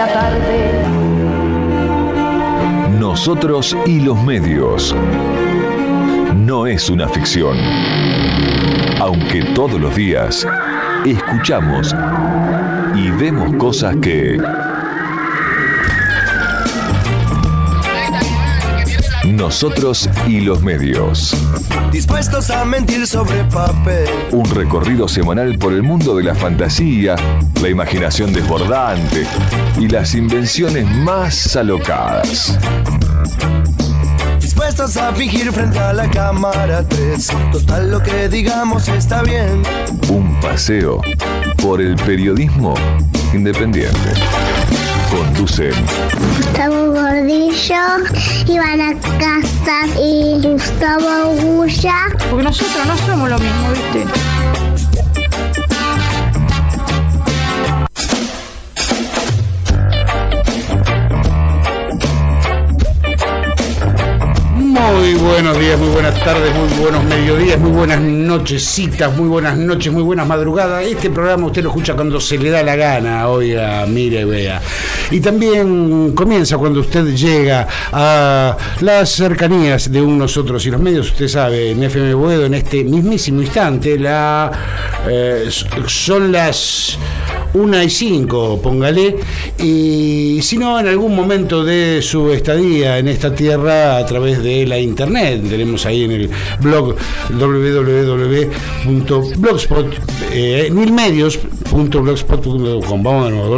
la tarde. Nosotros y los medios. No es una ficción. Aunque todos los días escuchamos y vemos cosas que Nosotros y los medios. Dispuestos a mentir sobre papel. Un recorrido semanal por el mundo de la fantasía, la imaginación desbordante y las invenciones más alocadas. Dispuestos a fingir frente a la cámara 3. Total, lo que digamos está bien. Un paseo por el periodismo independiente. Conducen Gustavo Gordillo, Ivana Casas y Gustavo Gulla. Porque nosotros no somos lo mismo, ¿viste? Muy buenos días, muy buenas tardes, muy buenos mediodías, muy buenas nochecitas, muy buenas noches, muy buenas madrugadas. Este programa usted lo escucha cuando se le da la gana, oiga, mire, vea. Y también comienza cuando usted llega a las cercanías de Nosotros y los medios. Usted sabe, en FM Boedo, en este mismísimo instante, son las 1:05, póngale, y si no, en algún momento de su estadía en esta tierra a través de la internet, tenemos ahí en el blog www.milmedios.blogspot.com. Vamos de nuevo,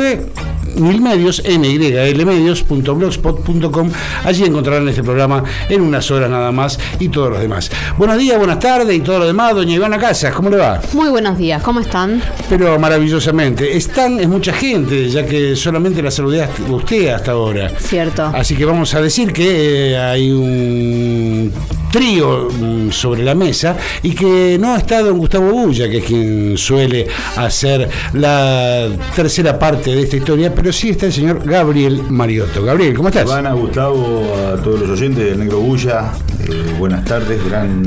milmedios.blogspot.com. Allí encontrarán este programa en unas horas nada más y todos los demás. Buenos días, buenas tardes y todo lo demás. Doña Ivana Casas, ¿cómo le va? Muy buenos días, ¿cómo están? Pero maravillosamente. Es mucha gente, ya que solamente la saludé a usted hasta ahora. Cierto. Así que vamos a decir que hay un trío sobre la mesa y que no está don Gustavo Gulla, que es quien suele hacer la tercera parte de esta historia, pero sí está el señor Gabriel Mariotto. Gabriel, ¿cómo estás? Ivana, Gustavo, a todos los oyentes del Negro Gulla, buenas tardes, gran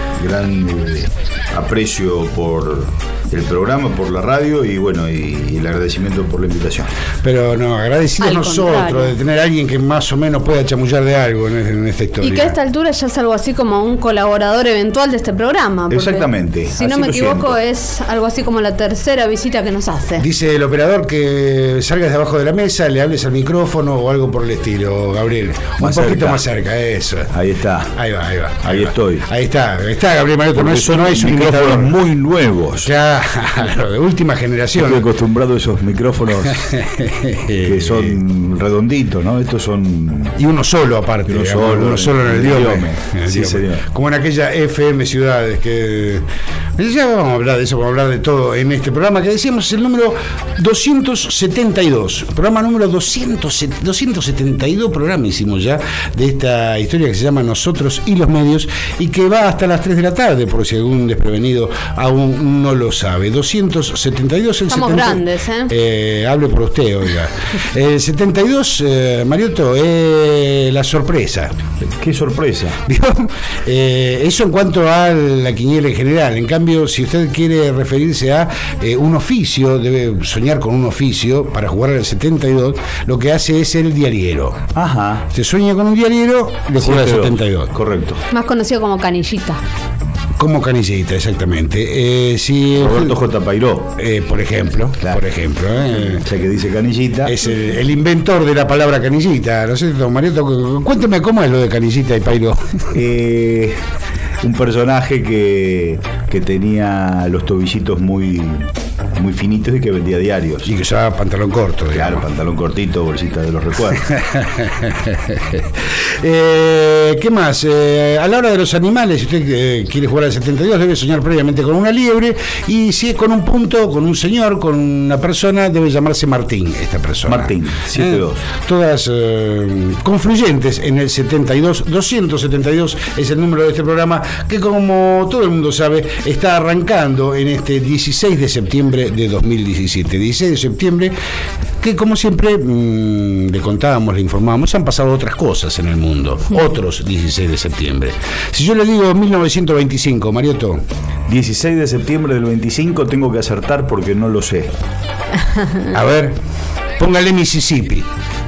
aprecio por el programa, por la radio y bueno, y el agradecimiento por la invitación. Pero no, agradecidos nosotros de tener a alguien que más o menos pueda chamullar de algo en esta historia. Y que a esta altura ya es algo así como un colaborador eventual de este programa. Exactamente. Si no me equivoco, es algo así como la tercera visita que nos hace. Dice el operador que salgas de abajo de la mesa, le hables al micrófono o algo por el estilo, Gabriel. Un poquito más cerca, eso. Ahí está. Ahí va. Ahí estoy. Ahí está, Gabriel Mariotto. No es un micrófonos muy nuevos. Claro, de última generación. Estoy acostumbrado a esos micrófonos que son redonditos, ¿no? Estos son... Y uno solo aparte. Uno solo en el diome. Sí, señor. Como en aquella FM Ciudades que... Ya vamos a hablar de eso, vamos a hablar de todo en este programa que decíamos es el número 272. Programa número 272, programa hicimos ya de esta historia que se llama Nosotros y los medios y que va hasta las 3 de la tarde, por si algún desprevenido aún no lo sabe. 272, el Estamos 70, grandes, hable por usted, oiga. El 72, Mariotto, la sorpresa. ¿Qué sorpresa? Eso en cuanto a la quiniela en general. En cambio, si usted quiere referirse a un oficio, debe soñar con un oficio para jugar al 72, lo que hace es el diariero. Ajá. Usted sueña con un diariero, le juega al 72. Correcto. Más conocido como canillita. Como canillita, exactamente. Roberto J. Pairó. Por ejemplo. Claro. Ya que dice canillita. Es el inventor de la palabra canillita. ¿No es cierto, Mariotto? Cuénteme cómo es lo de canillita y Pairó. Un personaje que tenía los tobillitos muy finitos y que vendía diarios. Y que usaba pantalón corto, digamos. Claro, pantalón cortito, bolsita de los recuerdos. ¿Qué más? A la hora de los animales, si usted quiere jugar al 72, debe soñar previamente con una liebre. Y si es con un punto, con un señor, con una persona, debe llamarse Martín, esta persona. Martín, 72. Todas confluyentes en el 72. 272 es el número de este programa que, como todo el mundo sabe, está arrancando en este 16 de septiembre de 2017. 16 de septiembre, que como siempre le contábamos, le informábamos, han pasado otras cosas en el mundo. Otros 16 de septiembre. Si yo le digo 1925, Mariotto. 16 de septiembre del 25 tengo que acertar porque no lo sé. A ver. Póngale Mississippi.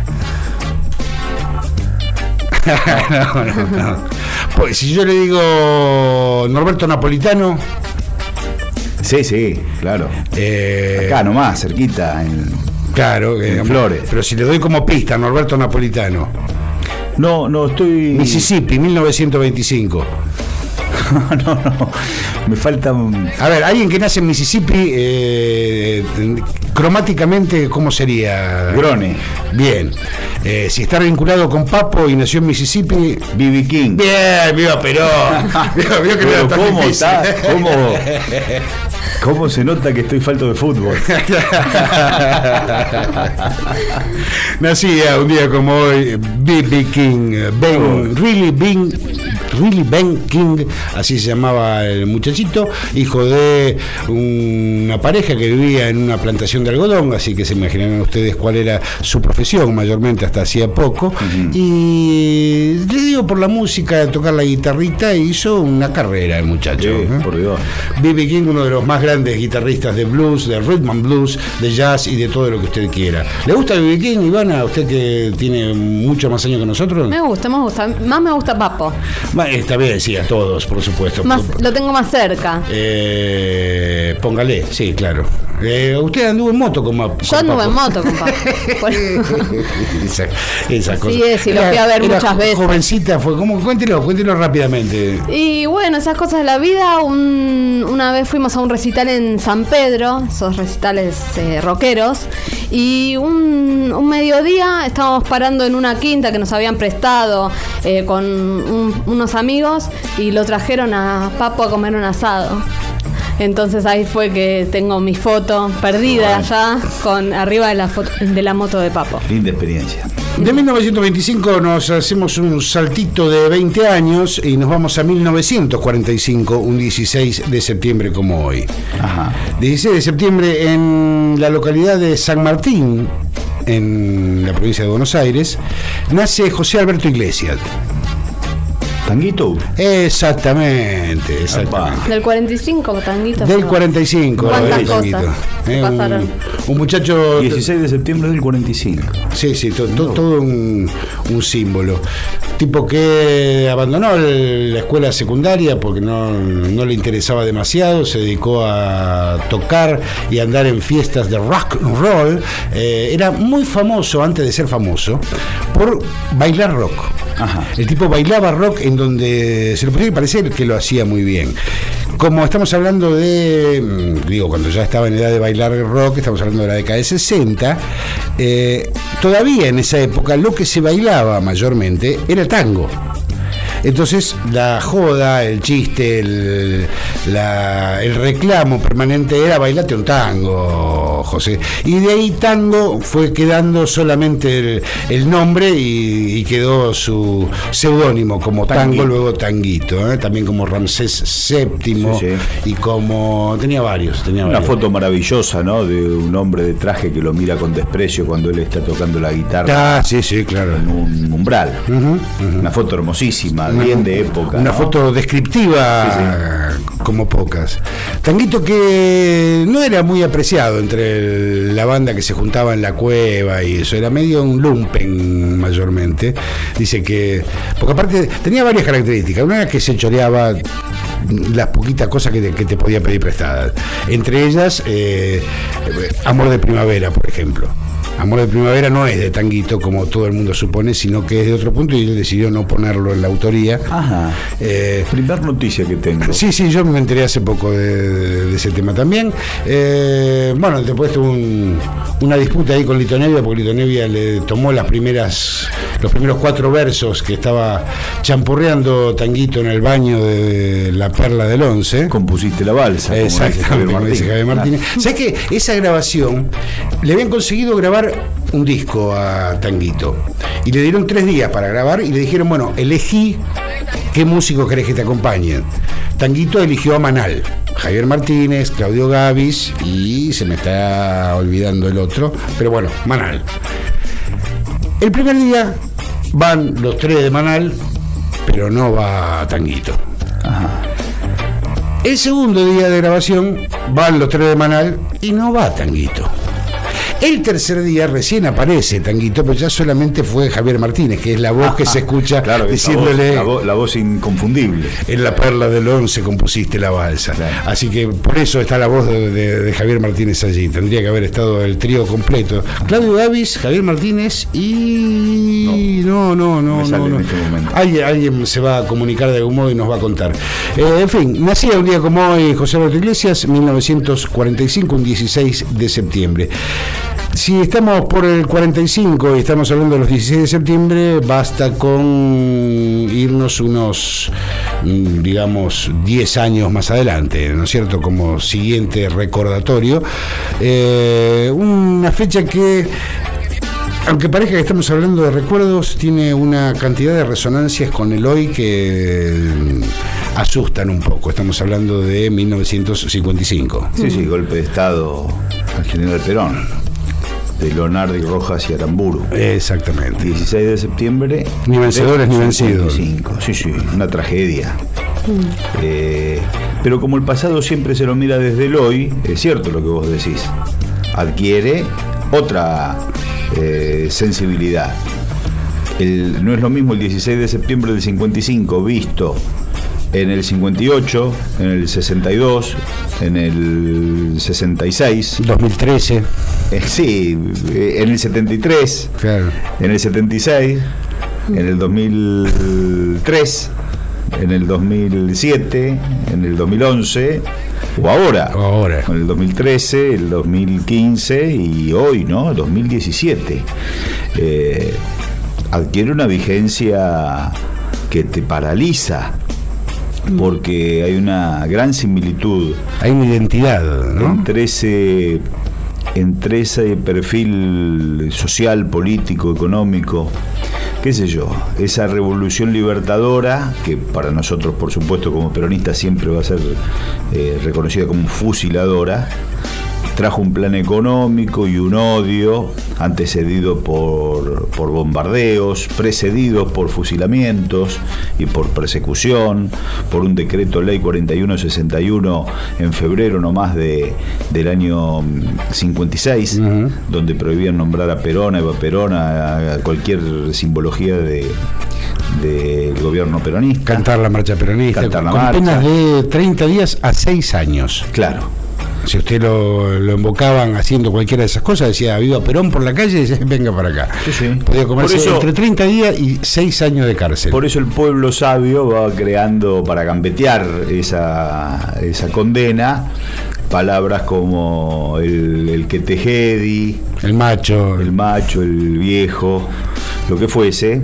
No. Pues si yo le digo Norberto Napolitano. Sí, claro. Acá nomás, cerquita, claro, en Flores. Pero si le doy como pista Norberto Napolitano. No estoy. Mississippi, 1925. No. Me falta. A ver, alguien que nace en Mississippi, cromáticamente, ¿cómo sería? Grone. Bien. Si está vinculado con Papo y nació en Mississippi. B.B. King. Bien, viva Perón. Vio que no era tan ¿cómo difícil. está? ¿Cómo se nota que estoy falto de fútbol? Nacía un día como hoy B.B. King, Ben King, así se llamaba el muchachito, hijo de una pareja que vivía en una plantación de algodón, así que se imaginarán ustedes cuál era su profesión, mayormente hasta hacía poco. Uh-huh. Y le dio por la música, tocar la guitarrita, e hizo una carrera el muchacho. Sí, por Dios. B.B. King, uno de los más grandes guitarristas de blues, de rhythm and blues, de jazz y de todo lo que usted quiera. ¿Le gusta B.B. King, Ivana? ¿Usted que tiene mucho más años que nosotros? Me gusta. Más me gusta Papo. Está bien, sí, a todos, por supuesto. Lo tengo más cerca. Póngale, sí, claro. Usted anduvo en moto con Papo. Yo anduve en moto con Papo. Esa cosa. Sí, sí, lo fui a ver muchas veces. Jovencita fue, cuéntelo rápidamente. Y bueno, esas cosas de la vida. Una vez fuimos a un recital en San Pedro, esos recitales rockeros, y un mediodía estábamos parando en una quinta que nos habían prestado con unos amigos, y lo trajeron a Papo a comer un asado. Entonces ahí fue que tengo mi foto perdida allá, con arriba de la moto de Papo. Linda experiencia. De 1925 nos hacemos un saltito de 20 años y nos vamos a 1945, un 16 de septiembre como hoy. Ajá. 16 de septiembre en la localidad de San Martín, en la provincia de Buenos Aires, nace José Alberto Iglesias. ¿Tanguito? Exactamente. Del 45, Tanguito. Del 45. ¿Cuántas cosas pasaron? Un muchacho... 16 de septiembre del 45. Sí, todo un símbolo. Tipo que abandonó la escuela secundaria porque no le interesaba demasiado, se dedicó a tocar y a andar en fiestas de rock and roll. Era muy famoso, antes de ser famoso, por bailar rock. Ajá. El tipo bailaba rock en donde se le podría parecer que lo hacía muy bien. Como estamos hablando cuando ya estaba en edad de bailar rock, estamos hablando de la década de 60, todavía en esa época lo que se bailaba mayormente era el tango. Entonces la joda, el chiste, el reclamo permanente era bailate un tango, José. Y de ahí tango fue quedando solamente el nombre y quedó su seudónimo como tango, luego tanguito, también como Ramsés VII, sí. Y como tenía varios. Una foto maravillosa, ¿no? De un hombre de traje que lo mira con desprecio cuando él está tocando la guitarra. Sí, claro. En un umbral. Una foto hermosísima. Bien de época. Una foto descriptiva, sí. Como pocas. Tanguito que no era muy apreciado entre la banda que se juntaba en la cueva y eso, era medio un lumpen mayormente. Dice que, porque aparte tenía varias características. Una era que se choreaba las poquitas cosas que te podía pedir prestadas. Entre ellas, Amor de Primavera, por ejemplo. Amor de Primavera no es de Tanguito, como todo el mundo supone, sino que es de otro punto y él decidió no ponerlo en la autoría. Ajá. Primer noticia que tengo. Sí, yo me enteré hace poco de ese tema también. Después tuvo una disputa ahí con Lito Nevia, porque Lito Nevia le tomó los primeros 4 versos que estaba champurreando Tanguito en el baño de la Perla del Once. Compusiste la balsa. Exactamente, como dice Javier Martínez. ¿Sabes que esa grabación le habían conseguido grabar un disco a Tanguito y le dieron 3 días para grabar y le dijeron, bueno, elegí qué músico querés que te acompañen? Tanguito eligió a Manal, Javier Martínez, Claudio Gavis y se me está olvidando el otro, pero bueno, Manal. El primer día van los 3 de Manal, pero no va Tanguito. Ajá. El segundo día de grabación van los 3 de Manal y no va Tanguito. El tercer día recién aparece Tanguito, pero ya solamente fue Javier Martínez, que es la voz que se escucha, claro, diciéndole... La voz inconfundible. En La Perla del 11 compusiste la balsa. Claro. Así que por eso está la voz de Javier Martínez allí. Tendría que haber estado el trío completo. Claudio Davis, Javier Martínez y... No. En este momento. Alguien se va a comunicar de algún modo y nos va a contar. En fin, nacía un día como hoy José Alberto Iglesias, 1945, un 16 de septiembre. Si estamos por el 45 y estamos hablando de los 16 de septiembre, basta con irnos unos, digamos, 10 años más adelante, ¿no es cierto? Como siguiente recordatorio. Una fecha que, aunque parezca que estamos hablando de recuerdos, tiene una cantidad de resonancias con el hoy que asustan un poco. Estamos hablando de 1955. Sí, golpe de Estado al general Perón, de Leonardo Rojas y Aramburu. Exactamente. 16 de septiembre. Ni vencedores ni vencidos. Sí, una tragedia. Pero como el pasado siempre se lo mira desde el hoy, es cierto lo que vos decís, adquiere otra sensibilidad. No es lo mismo el 16 de septiembre del 55 visto en el 58, en el 62, en el 66, 2013. Sí, en el 73, claro. En el 76, en el 2003, en el 2007, en el 2011, o ahora, en el 2013, el 2015 y hoy, ¿no? 2017. Adquiere una vigencia que te paraliza, porque hay una gran similitud. Hay una identidad, ¿no? Entre ese perfil social, político, económico, qué sé yo, esa revolución libertadora, que para nosotros, por supuesto, como peronistas siempre va a ser reconocida como fusiladora, trajo un plan económico y un odio antecedido por bombardeos, precedidos por fusilamientos y por persecución, por un decreto ley 4161 en febrero nomás del año 56, donde prohibían nombrar a Perón, a Eva Perón, a cualquier simbología del gobierno peronista. Cantar la marcha peronista, con penas de 30 días a 6 años. Claro. Si usted lo invocaban haciendo cualquiera de esas cosas, decía viva Perón por la calle y decía venga para acá. Sí. Podía comerse entre 30 días y 6 años de cárcel. Por eso el pueblo sabio va creando, para gambetear esa condena, palabras como el que te jedi, el macho, el viejo, lo que fuese,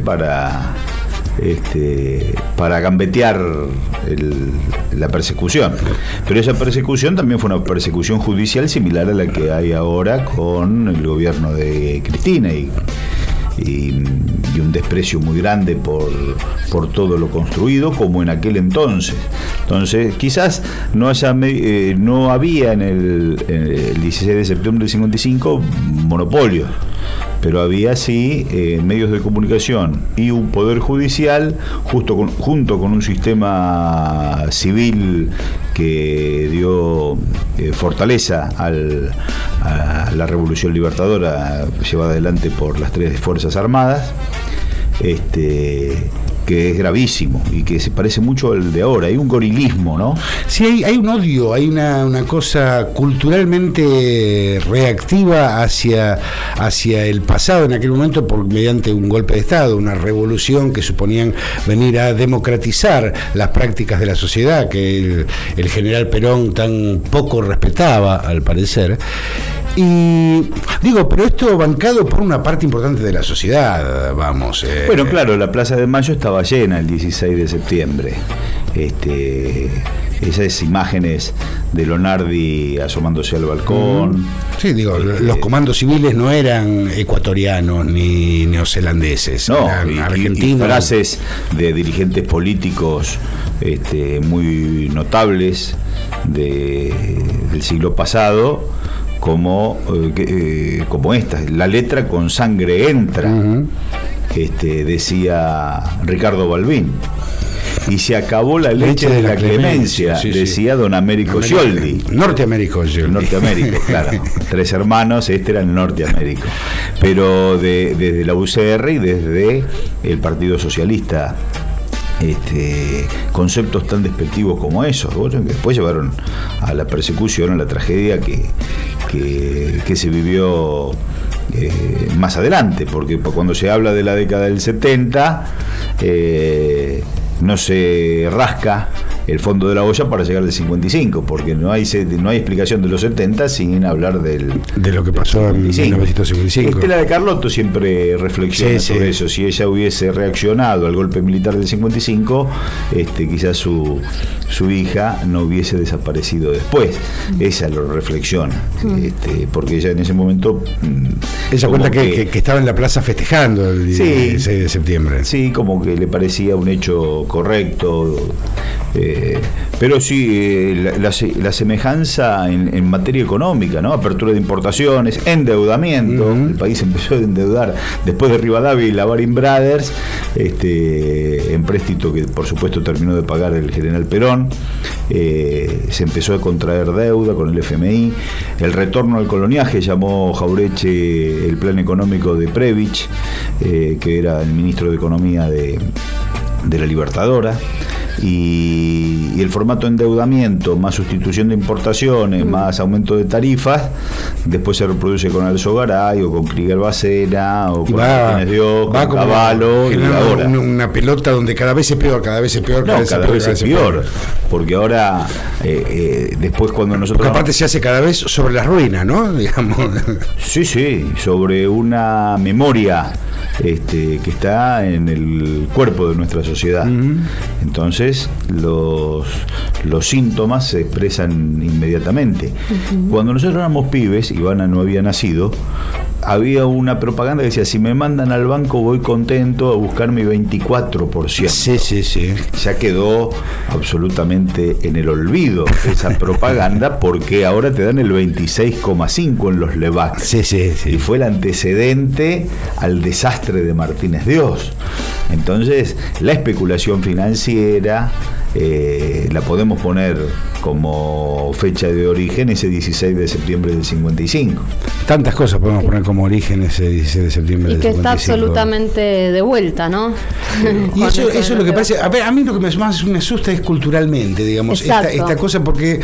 para gambetear la persecución. Pero esa persecución también fue una persecución judicial similar a la que hay ahora con el gobierno de Cristina y un desprecio muy grande por todo lo construido, como en aquel entonces. Entonces, quizás no había en el 16 de septiembre del 55 monopolios, pero había sí medios de comunicación y un poder judicial junto con un sistema civil que dio fortaleza a la revolución libertadora llevada adelante por las 3 fuerzas armadas, que es gravísimo y que se parece mucho al de ahora. Hay un gorilismo, ¿no? Sí, hay un odio, hay una cosa culturalmente reactiva hacia el pasado en aquel momento mediante un golpe de Estado, una revolución que suponían venir a democratizar las prácticas de la sociedad que el general Perón tan poco respetaba, al parecer. Y digo, pero esto bancado por una parte importante de la sociedad, vamos. Bueno, claro, la Plaza de Mayo estaba llena el 16 de septiembre. Esas imágenes de Lonardi asomándose al balcón. Sí, digo, los comandos civiles no eran ecuatorianos ni neozelandeses, no, eran argentinos. Y frases de dirigentes políticos muy notables del siglo pasado, como esta, la letra con sangre entra, decía Ricardo Balbín. y se acabó la leche de la clemencia, decía don Américo Scioldi. Norteamérico Scioldi. Norteamérico, claro. 3 hermanos, este era el Norteamérico. Pero desde la UCR y desde el Partido Socialista, conceptos tan despectivos como esos, bueno, que después llevaron a la persecución, a la tragedia que se vivió más adelante, porque cuando se habla de la década del 70 no se rasca el fondo de la olla para llegar al 55, porque no hay explicación de los 70 sin hablar de lo que pasó en 1955. Estela de Carlotto siempre reflexiona sobre eso. Si ella hubiese reaccionado al golpe militar del 55, quizás su hija no hubiese desaparecido después. Ella lo reflexiona, porque ella en ese momento ella cuenta que estaba en la plaza festejando el 16 de septiembre. Sí, como que le parecía un hecho correcto. Pero sí, la semejanza en materia económica, ¿no? Apertura de importaciones, endeudamiento. El país empezó a endeudar después de Rivadavia y la Baring Brothers, empréstito que por supuesto terminó de pagar el general Perón. Se empezó a contraer deuda con el FMI. El retorno al coloniaje, llamó Jaureche el plan económico de Previch, que era el ministro de Economía de la Libertadora. Y el formato de endeudamiento más sustitución de importaciones más aumento de tarifas después se reproduce con Alzo Garay o con Krieger Bacena o con Martínez Dios, con Cavallo, y ahora una pelota donde cada vez es peor, cada vez es peor, cada vez es peor, porque ahora después cuando nosotros porque aparte se hace cada vez sobre la ruina, ¿no? Digamos. Sí, sobre una memoria que está en el cuerpo de nuestra sociedad. Entonces los síntomas se expresan inmediatamente. Cuando nosotros éramos pibes, Ivana no había nacido, había una propaganda que decía: si me mandan al banco voy contento a buscar mi 24%. Sí. Ya quedó absolutamente en el olvido esa propaganda, porque ahora te dan el 26,5 en los LEVAC. Sí. Y fue el antecedente al desastre de Martínez Dios. Entonces, la especulación financiera la podemos poner como fecha de origen ese 16 de septiembre del 55. Tantas cosas podemos poner como origen ese 16 de septiembre del 55. Y que está absolutamente de vuelta, ¿no? Y eso es lo que parece. A ver, a mí lo que más me asusta es culturalmente, digamos, esta cosa, porque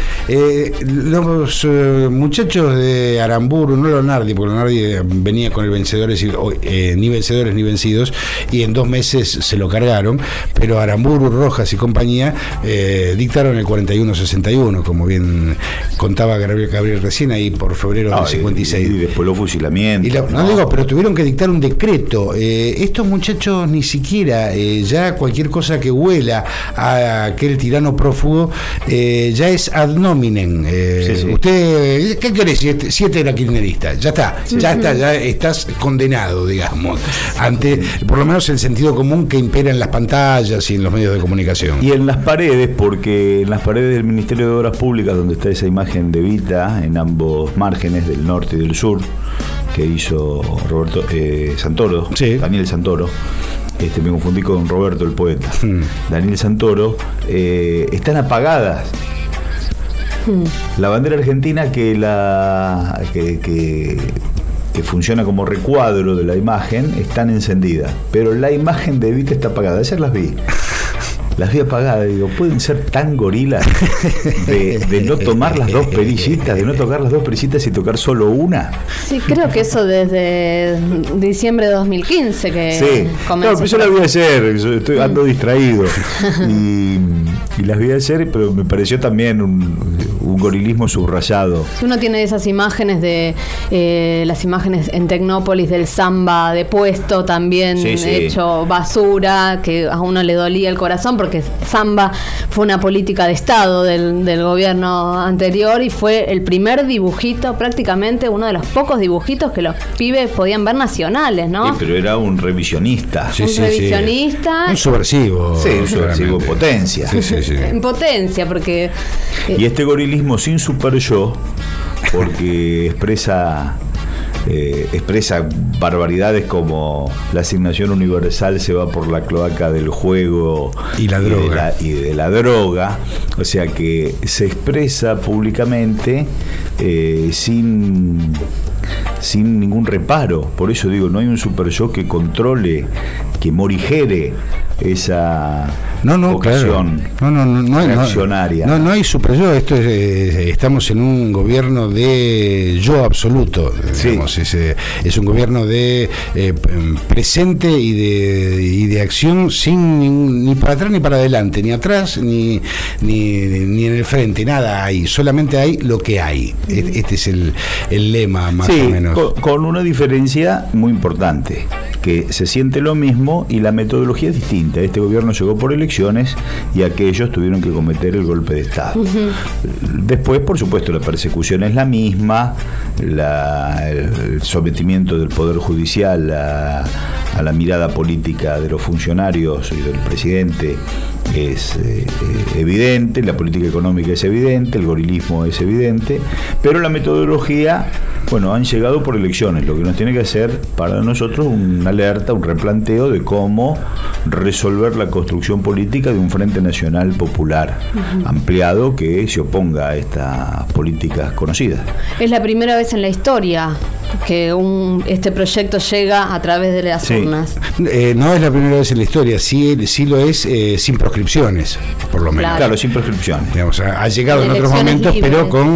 los muchachos de Aramburu, no Leonardi, porque Leonardi venía con el vencedores ni vencedores ni vencidos, y en 2 meses se lo cargaron, pero Aramburu, Rojas y compañía dictaron el 41-61, como bien contaba Gabriel recién, ahí por febrero del 56. Y después los fusilamientos. Pero tuvieron que dictar un decreto. Estos muchachos ni siquiera, ya cualquier cosa que huela a aquel tirano prófugo, ya es ad nominem. Usted, ¿qué querés si este era kirchnerista? Ya está, ya estás condenado, digamos, ante, por lo menos, el sentido común que impera en las pantallas y en los medios de comunicación. Y en las paredes, porque en las paredes del Ministerio de Obras Públicas, donde está esa imagen de Evita, en ambos márgenes, del norte y del sur, que hizo Roberto Santoro, Daniel Santoro, me confundí con Roberto, el poeta, Daniel Santoro, están apagadas. La bandera argentina que funciona como recuadro de la imagen, están encendidas, pero la imagen de Evita está apagada. Ayer las vi apagadas, digo, ¿pueden ser tan gorilas de no tomar las dos perillitas, de no tocar las dos perillitas y tocar solo una? Sí, creo que eso desde diciembre de 2015 que comenzó. No, pero yo las vi ayer, ando distraído y las vi ayer, pero me pareció también un gorilismo subrayado. Si uno tiene esas imágenes de las imágenes en Tecnópolis del samba de puesto también hecho basura, que a uno le dolía el corazón, porque samba fue una política de Estado del gobierno anterior y fue el primer dibujito, prácticamente uno de los pocos dibujitos que los pibes podían ver nacionales, ¿no? Pero era un revisionista. Revisionista. Un subversivo. Sí, un subversivo en potencia. En potencia, porque... Y este gorilismo sin super yo, porque expresa expresa barbaridades como la asignación universal se va por la cloaca del juego y la droga. Y de la droga, o sea que se expresa públicamente sin ningún reparo. Por eso digo, no hay un super yo que controle, que morigere esa vocación reaccionaria. No hay super yo. Esto estamos en un gobierno de yo absoluto, digamos. Es un gobierno de presente y de acción sin ni para atrás ni para adelante, ni atrás ni en el frente, nada hay, solamente hay lo que hay. Este es el lema más o menos. Con una diferencia muy importante, que se siente lo mismo y la metodología es distinta. Este gobierno llegó por elecciones y aquellos tuvieron que cometer el golpe de Estado. Después, por supuesto, la persecución es la misma, el sometimiento del Poder Judicial a la mirada política de los funcionarios y del presidente es evidente, la política económica es evidente, el gorilismo es evidente, pero la metodología, bueno, han llegado por elecciones, lo que nos tiene que hacer para nosotros una alerta, un replanteo de cómo resolver la construcción política de un Frente Nacional Popular ampliado que se oponga a estas políticas conocidas. Es la primera vez en la historia que este proyecto llega a través de las urnas. No es la primera vez en la historia, sí lo es sin proscripciones, por lo menos. Claro, sin proscripciones. Digamos, ha llegado en otros momentos, libres, pero con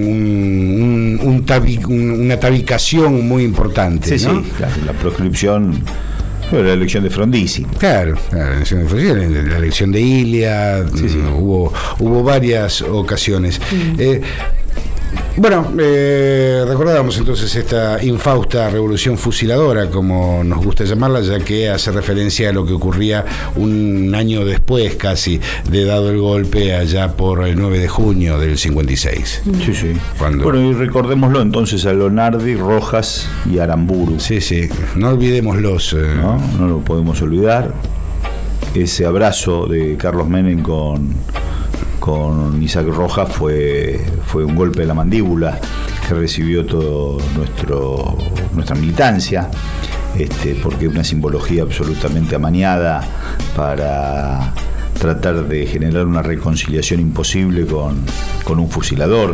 una tabicación muy importante. Sí, ¿no? Sí, claro, la proscripción. La elección de Frondizi. Claro, la elección de Frondizi, la elección de Ilia, hubo varias ocasiones. Bueno, recordábamos entonces esta infausta revolución fusiladora, como nos gusta llamarla, ya que hace referencia a lo que ocurría un año después casi de dado el golpe, allá por el 9 de junio del 56. Sí. Bueno, y recordémoslo entonces a Lonardi, Rojas y Aramburu. Sí, no olvidémoslos. No lo podemos olvidar. Ese abrazo de Carlos Menem con Isaac Rojas fue un golpe de la mandíbula que recibió todo nuestra militancia, porque es una simbología absolutamente amañada para tratar de generar una reconciliación imposible con un fusilador,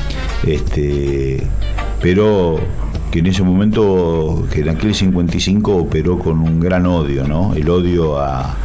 pero que en ese momento, que en aquel 55 operó con un gran odio, ¿no? El odio a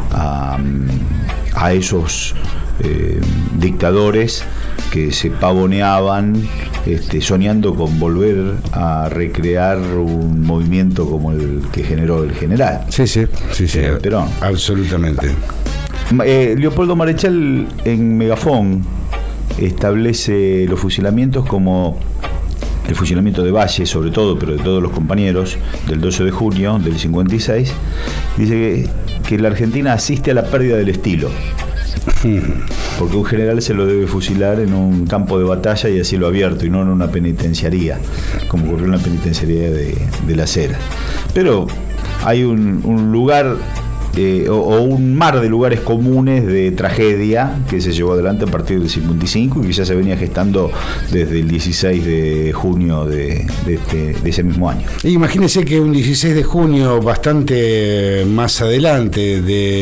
esos dictadores que se pavoneaban soñando con volver a recrear un movimiento como el que generó el general. Sí, Perón. Absolutamente. Leopoldo Marechal en Megafón establece los fusilamientos como el fusilamiento de Valle, sobre todo, pero de todos los compañeros, del 12 de junio del 56, dice que la Argentina asiste a la pérdida del estilo. Porque un general se lo debe fusilar en un campo de batalla y a cielo abierto, y no en una penitenciaría, como ocurrió en la penitenciaría de Las Heras. Pero hay un lugar o un mar de lugares comunes de tragedia que se llevó adelante a partir del 55 y que ya se venía gestando desde el 16 de junio de ese mismo año. Imagínense que un 16 de junio bastante más adelante, de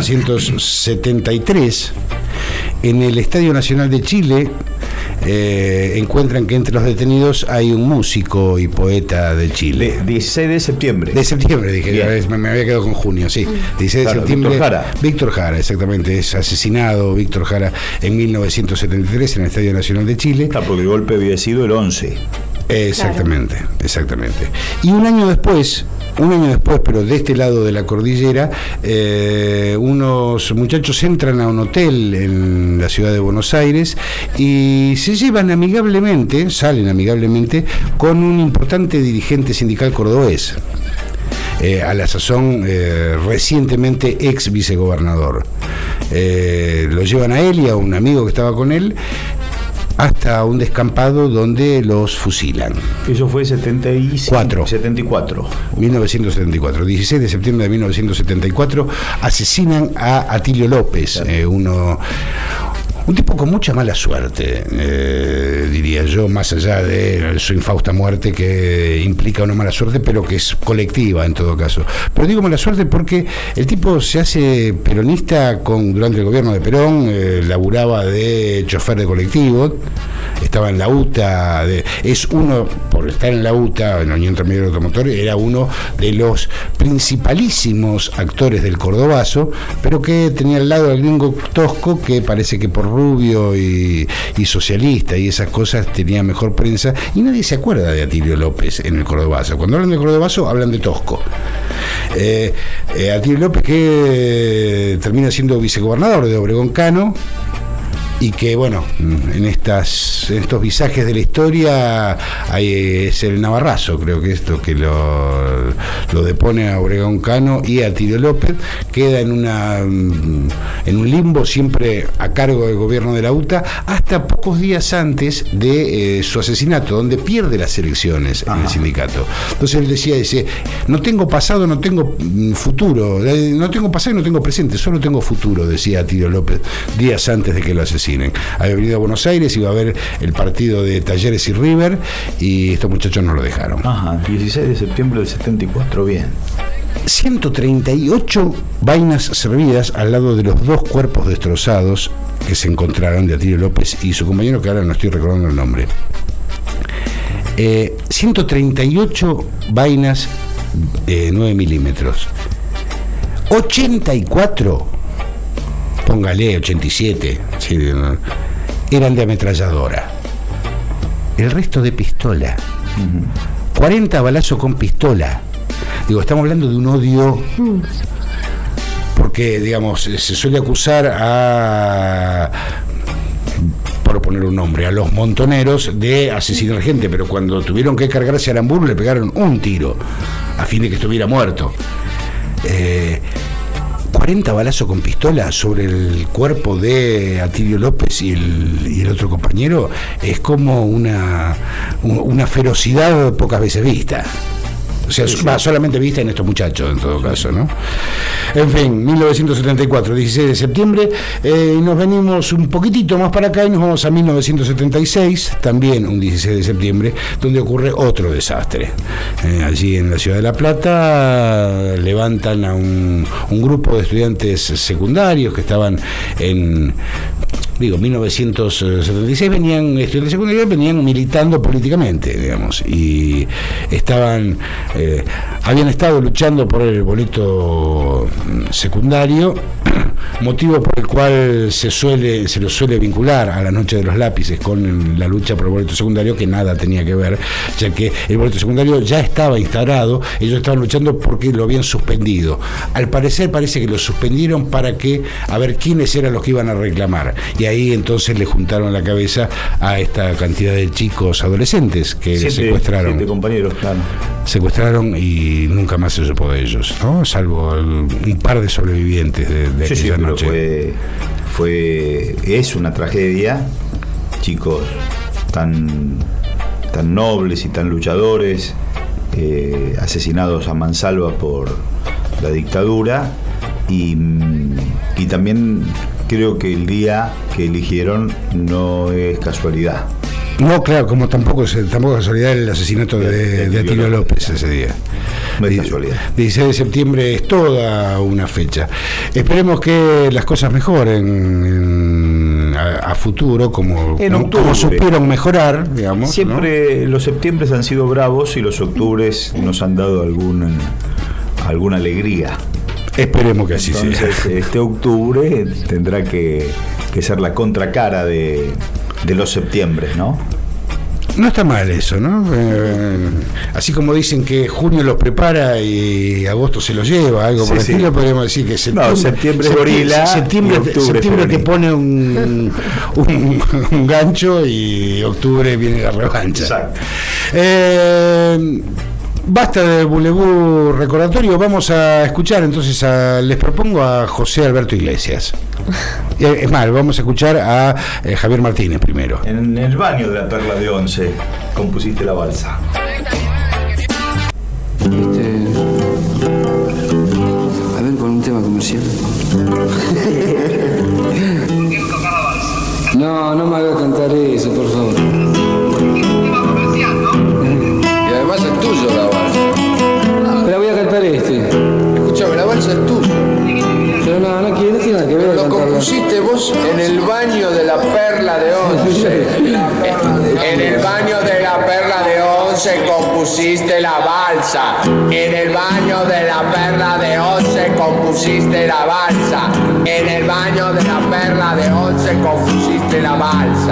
1973, en el Estadio Nacional de Chile, encuentran que entre los detenidos hay un músico y poeta de Chile. 16 de septiembre. De septiembre, dije, me había quedado con junio, sí. 16 de septiembre. Víctor Jara, exactamente, es asesinado Víctor Jara en 1973 en el Estadio Nacional de Chile. Claro, porque el golpe había sido el 11. Exactamente. Y un año después, pero de este lado de la cordillera, unos muchachos entran a un hotel en la ciudad de Buenos Aires y salen amigablemente con un importante dirigente sindical cordobés, a la sazón recientemente ex vicegobernador. Lo llevan a él y a un amigo que estaba con él hasta un descampado donde los fusilan. Eso fue 74. 1974, 16 de septiembre de 1974, asesinan a Atilio López, Un tipo con mucha mala suerte, diría yo, más allá de su infausta muerte que implica una mala suerte, pero que es colectiva en todo caso. Pero digo mala suerte porque el tipo se hace peronista durante el gobierno de Perón, laburaba de chofer de colectivo, estaba en la UTA, es uno, por estar en la UTA, en la Unión Intermediaria de Automotor, era uno de los principalísimos actores del cordobazo, pero que tenía al lado al gringo Tosco, que parece que por rubio y socialista y esas cosas tenía mejor prensa, y nadie se acuerda de Atilio López en el cordobazo. Cuando hablan de cordobazo hablan de Tosco. Atilio López, que termina siendo vicegobernador de Obregón Cano, y que bueno, en estos visajes de la historia es el Navarrazo, creo que es lo que lo depone a Obregón Cano, y a Atilio López queda en un limbo siempre a cargo del gobierno de la UTA hasta pocos días antes de su asesinato, donde pierde las elecciones en el sindicato. Entonces él dice, no tengo pasado, no tengo futuro, no tengo pasado y no tengo presente, solo tengo futuro, decía Atilio López días antes de que lo asesinen. Había venido a Buenos Aires, iba a ver el partido de Talleres y River, y estos muchachos no lo dejaron. 16 de septiembre del 74, bien. 138 vainas servidas al lado de los 2 cuerpos destrozados que se encontraron de Atilio López y su compañero, que ahora no estoy recordando el nombre. 138 vainas de 9 milímetros. 84, póngale 87, sí, eran de ametralladora. El resto de pistola. 40 balazos con pistola. Digo, estamos hablando de un odio, porque, digamos, se suele acusar por poner un nombre, a los montoneros de asesinar gente, pero cuando tuvieron que cargarse a Aramburu le pegaron un tiro a fin de que estuviera muerto. 40 balazos con pistola sobre el cuerpo de Atilio López y el otro compañero es como una ferocidad pocas veces vista. O sea, solamente vista en estos muchachos, en todo caso, ¿no? En fin, 1974, 16 de septiembre, nos venimos un poquitito más para acá y nos vamos a 1976, también un 16 de septiembre, donde ocurre otro desastre. Allí en la ciudad de La Plata levantan a un grupo de estudiantes secundarios que estaban en... 1976 venían estudiantes secundarios, venían militando políticamente, digamos, y habían estado luchando por el boleto secundario, motivo por el cual se los suele vincular a la noche de los lápices con la lucha por el boleto secundario, que nada tenía que ver, ya que el boleto secundario ya estaba instaurado, ellos estaban luchando porque lo habían suspendido. Al parecer parece que lo suspendieron para a ver quiénes eran los que iban a reclamar, y ahí entonces le juntaron la cabeza a esta cantidad de chicos adolescentes que secuestraron. 7 compañeros, claro. Secuestraron y nunca más se supo de ellos, ¿no? Salvo un par de sobrevivientes de aquella noche. Es una tragedia, chicos tan nobles y tan luchadores, asesinados a mansalva por la dictadura, y también creo que el día que eligieron no es casualidad. No, claro, como tampoco es casualidad el asesinato de Atilio López ese día. No es casualidad. 16 de septiembre es toda una fecha. Esperemos que las cosas mejoren a futuro, como supieron mejorar, digamos. Siempre, ¿no? Los septiembres han sido bravos y los octubres nos han dado alguna alegría. Esperemos que así sea. Entonces, este octubre tendrá que ser la contracara de los septiembres, ¿no? No está mal eso, ¿no? Así como dicen que junio los prepara y agosto se los lleva, algo por el estilo, podríamos decir que septiembre gorila, septiembre te pone un gancho y octubre viene la revancha. Exacto. Basta de bulebú recordatorio, vamos a escuchar entonces les propongo a José Alberto Iglesias. Es más, vamos a escuchar a Javier Martínez primero. En el baño de la Perla de Once compusiste la balsa. A ver, con un tema comercial. ¿Por qué tocar la balsa? pusiste vos en el baño de la Perla de Once. En el baño de la Perla de Once compusiste la balsa. En el baño de la Perla de Once compusiste la balsa. En el baño de la Perla de Once compusiste la balsa.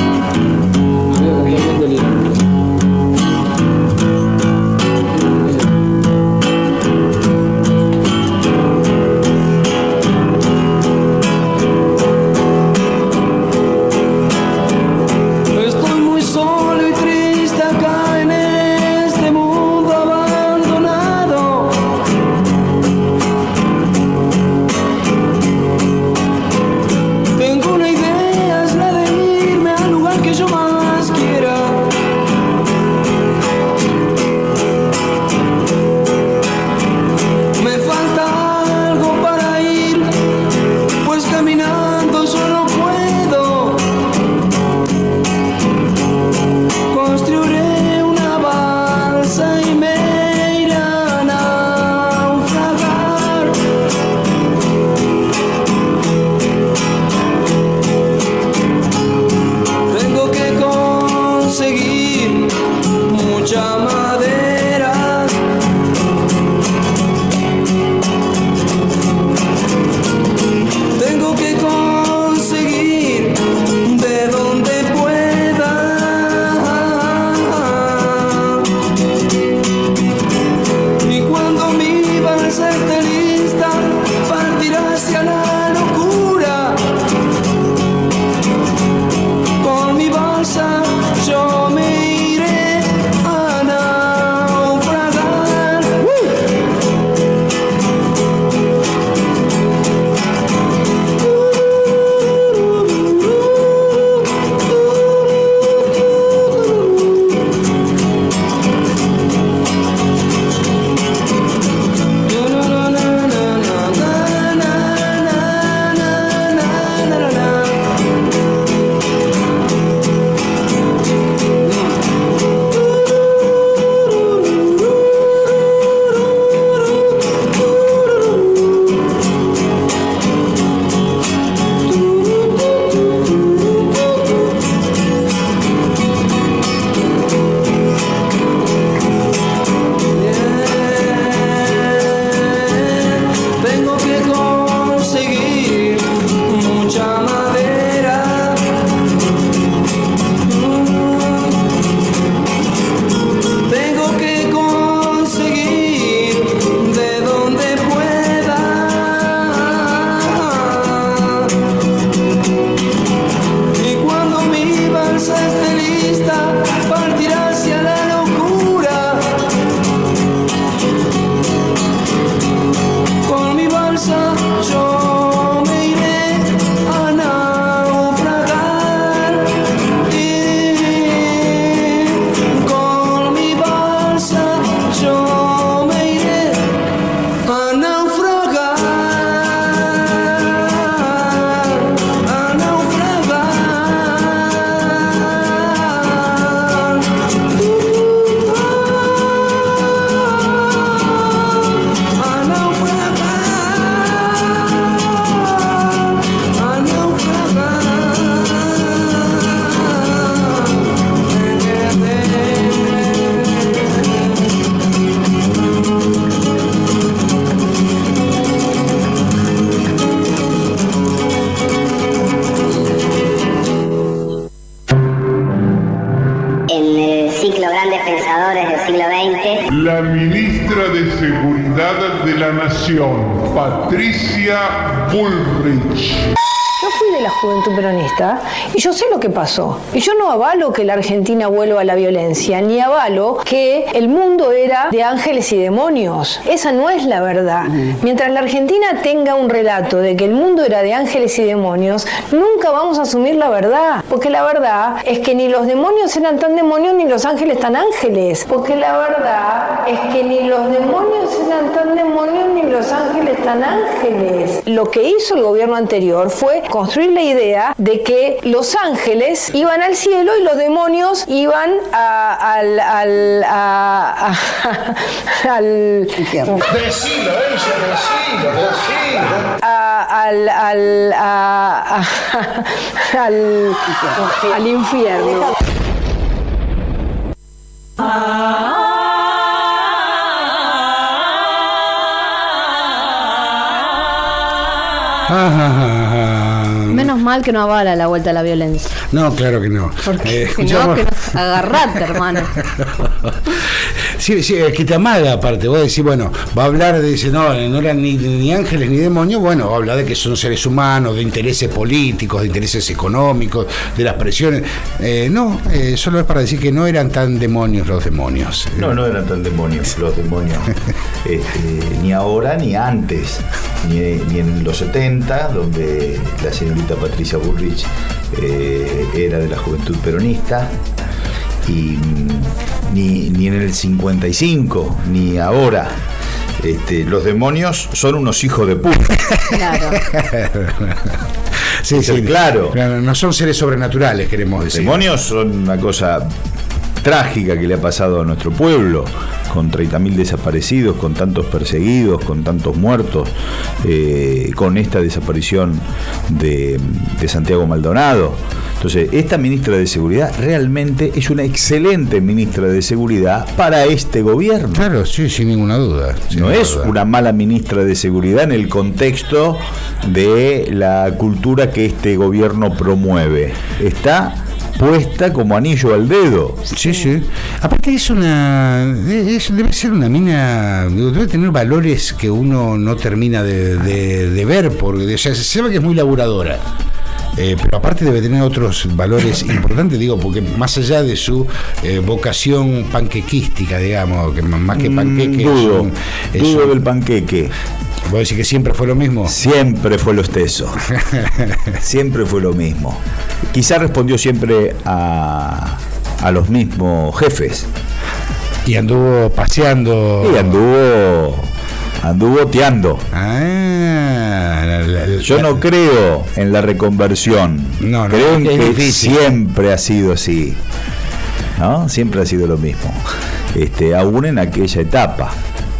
La ministra de Seguridad de la Nación, Patricia Bullrich. Yo fui de la Juventud Peronista y yo sé lo que pasó. Y yo no avalo que la Argentina vuelva a la violencia, ni avalo que el mundo era de ángeles y demonios. Esa no es la verdad. Mientras la Argentina tenga un relato de que el mundo era de ángeles y demonios, nunca vamos a asumir la verdad. Porque la verdad es que ni los demonios eran tan demonios, ni los ángeles tan ángeles. Porque la verdad es que ni los demonios eran tan demonios, ni los ángeles tan ángeles. Lo que hizo el gobierno anterior fue construir la idea de que los ángeles iban al cielo y los demonios iban al al infierno. Menos mal que no avala la vuelta a la violencia. No, claro que no. Porque no, que nos agarrate, hermano. Sí, es que te amaga aparte. Vos decís, bueno, va a hablar de, dice, no eran ni ángeles ni demonios. Bueno, va a hablar de que son seres humanos, de intereses políticos, de intereses económicos, de las presiones. Solo es para decir que no eran tan demonios los demonios. No eran tan demonios los demonios. Ni ahora ni antes. Ni en los 70, donde la señorita Patricia Bullrich era de la Juventud Peronista, y ni en el 55, ni ahora. Los demonios son unos hijos de puta. Claro. Sí, claro. No son seres sobrenaturales, queremos decir. Los demonios son una cosa trágica que le ha pasado a nuestro pueblo, con 30.000 desaparecidos, con tantos perseguidos, con tantos muertos, con esta desaparición de Santiago Maldonado. Entonces, esta ministra de Seguridad realmente es una excelente ministra de Seguridad para este gobierno. Claro, sí, sin ninguna duda. No es una mala ministra de Seguridad en el contexto de la cultura que este gobierno promueve. Está puesta como anillo al dedo. Sí. Aparte debe ser una mina, debe tener valores que uno no termina de ver, porque o sea, se sabe que es muy laburadora. Pero aparte debe tener otros valores importantes, digo, porque más allá de su vocación panquequística, digamos, que más que panqueque. Dudo del panqueque. ¿Vos decís que siempre fue lo mismo? Siempre fue lo esteso. Siempre fue lo mismo. Quizá respondió siempre a los mismos jefes. Y anduvo paseando. Y anduvo teando. Yo no creo en la reconversión. No, creo en que difícil. Siempre ha sido así, ¿no? Siempre ha sido lo mismo. Aún en aquella etapa.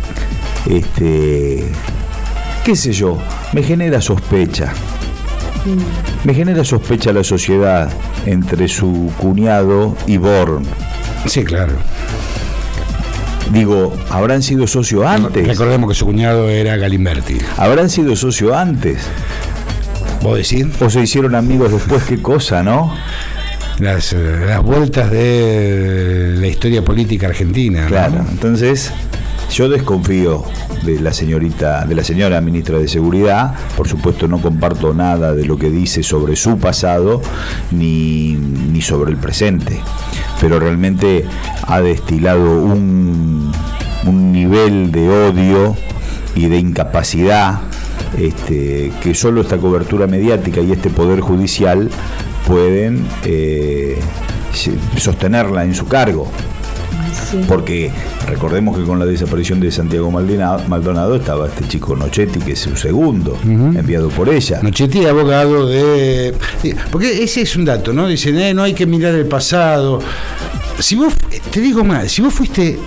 Qué sé yo, me genera sospecha. Me genera sospecha la sociedad entre su cuñado y Born. Sí, claro. Digo, ¿habrán sido socios antes? Recordemos que su cuñado era Galimberti. ¿Habrán sido socios antes? ¿Vos decís? ¿O se hicieron amigos después? ¿Qué cosa, no? Las vueltas de la historia política argentina. Claro, ¿no? Entonces yo desconfío de la señora ministra de Seguridad. Por supuesto no comparto nada de lo que dice sobre su pasado ni sobre el presente, pero realmente ha destilado un nivel de odio y de incapacidad que solo esta cobertura mediática y este poder judicial pueden sostenerla en su cargo. Sí. Porque recordemos que con la desaparición de Santiago Maldonado estaba este chico Nochetti, que es su segundo, enviado por ella. Nochetti, abogado de... Porque ese es un dato, ¿no? Dicen, no hay que mirar el pasado. Si vos, te digo más, si vos fuiste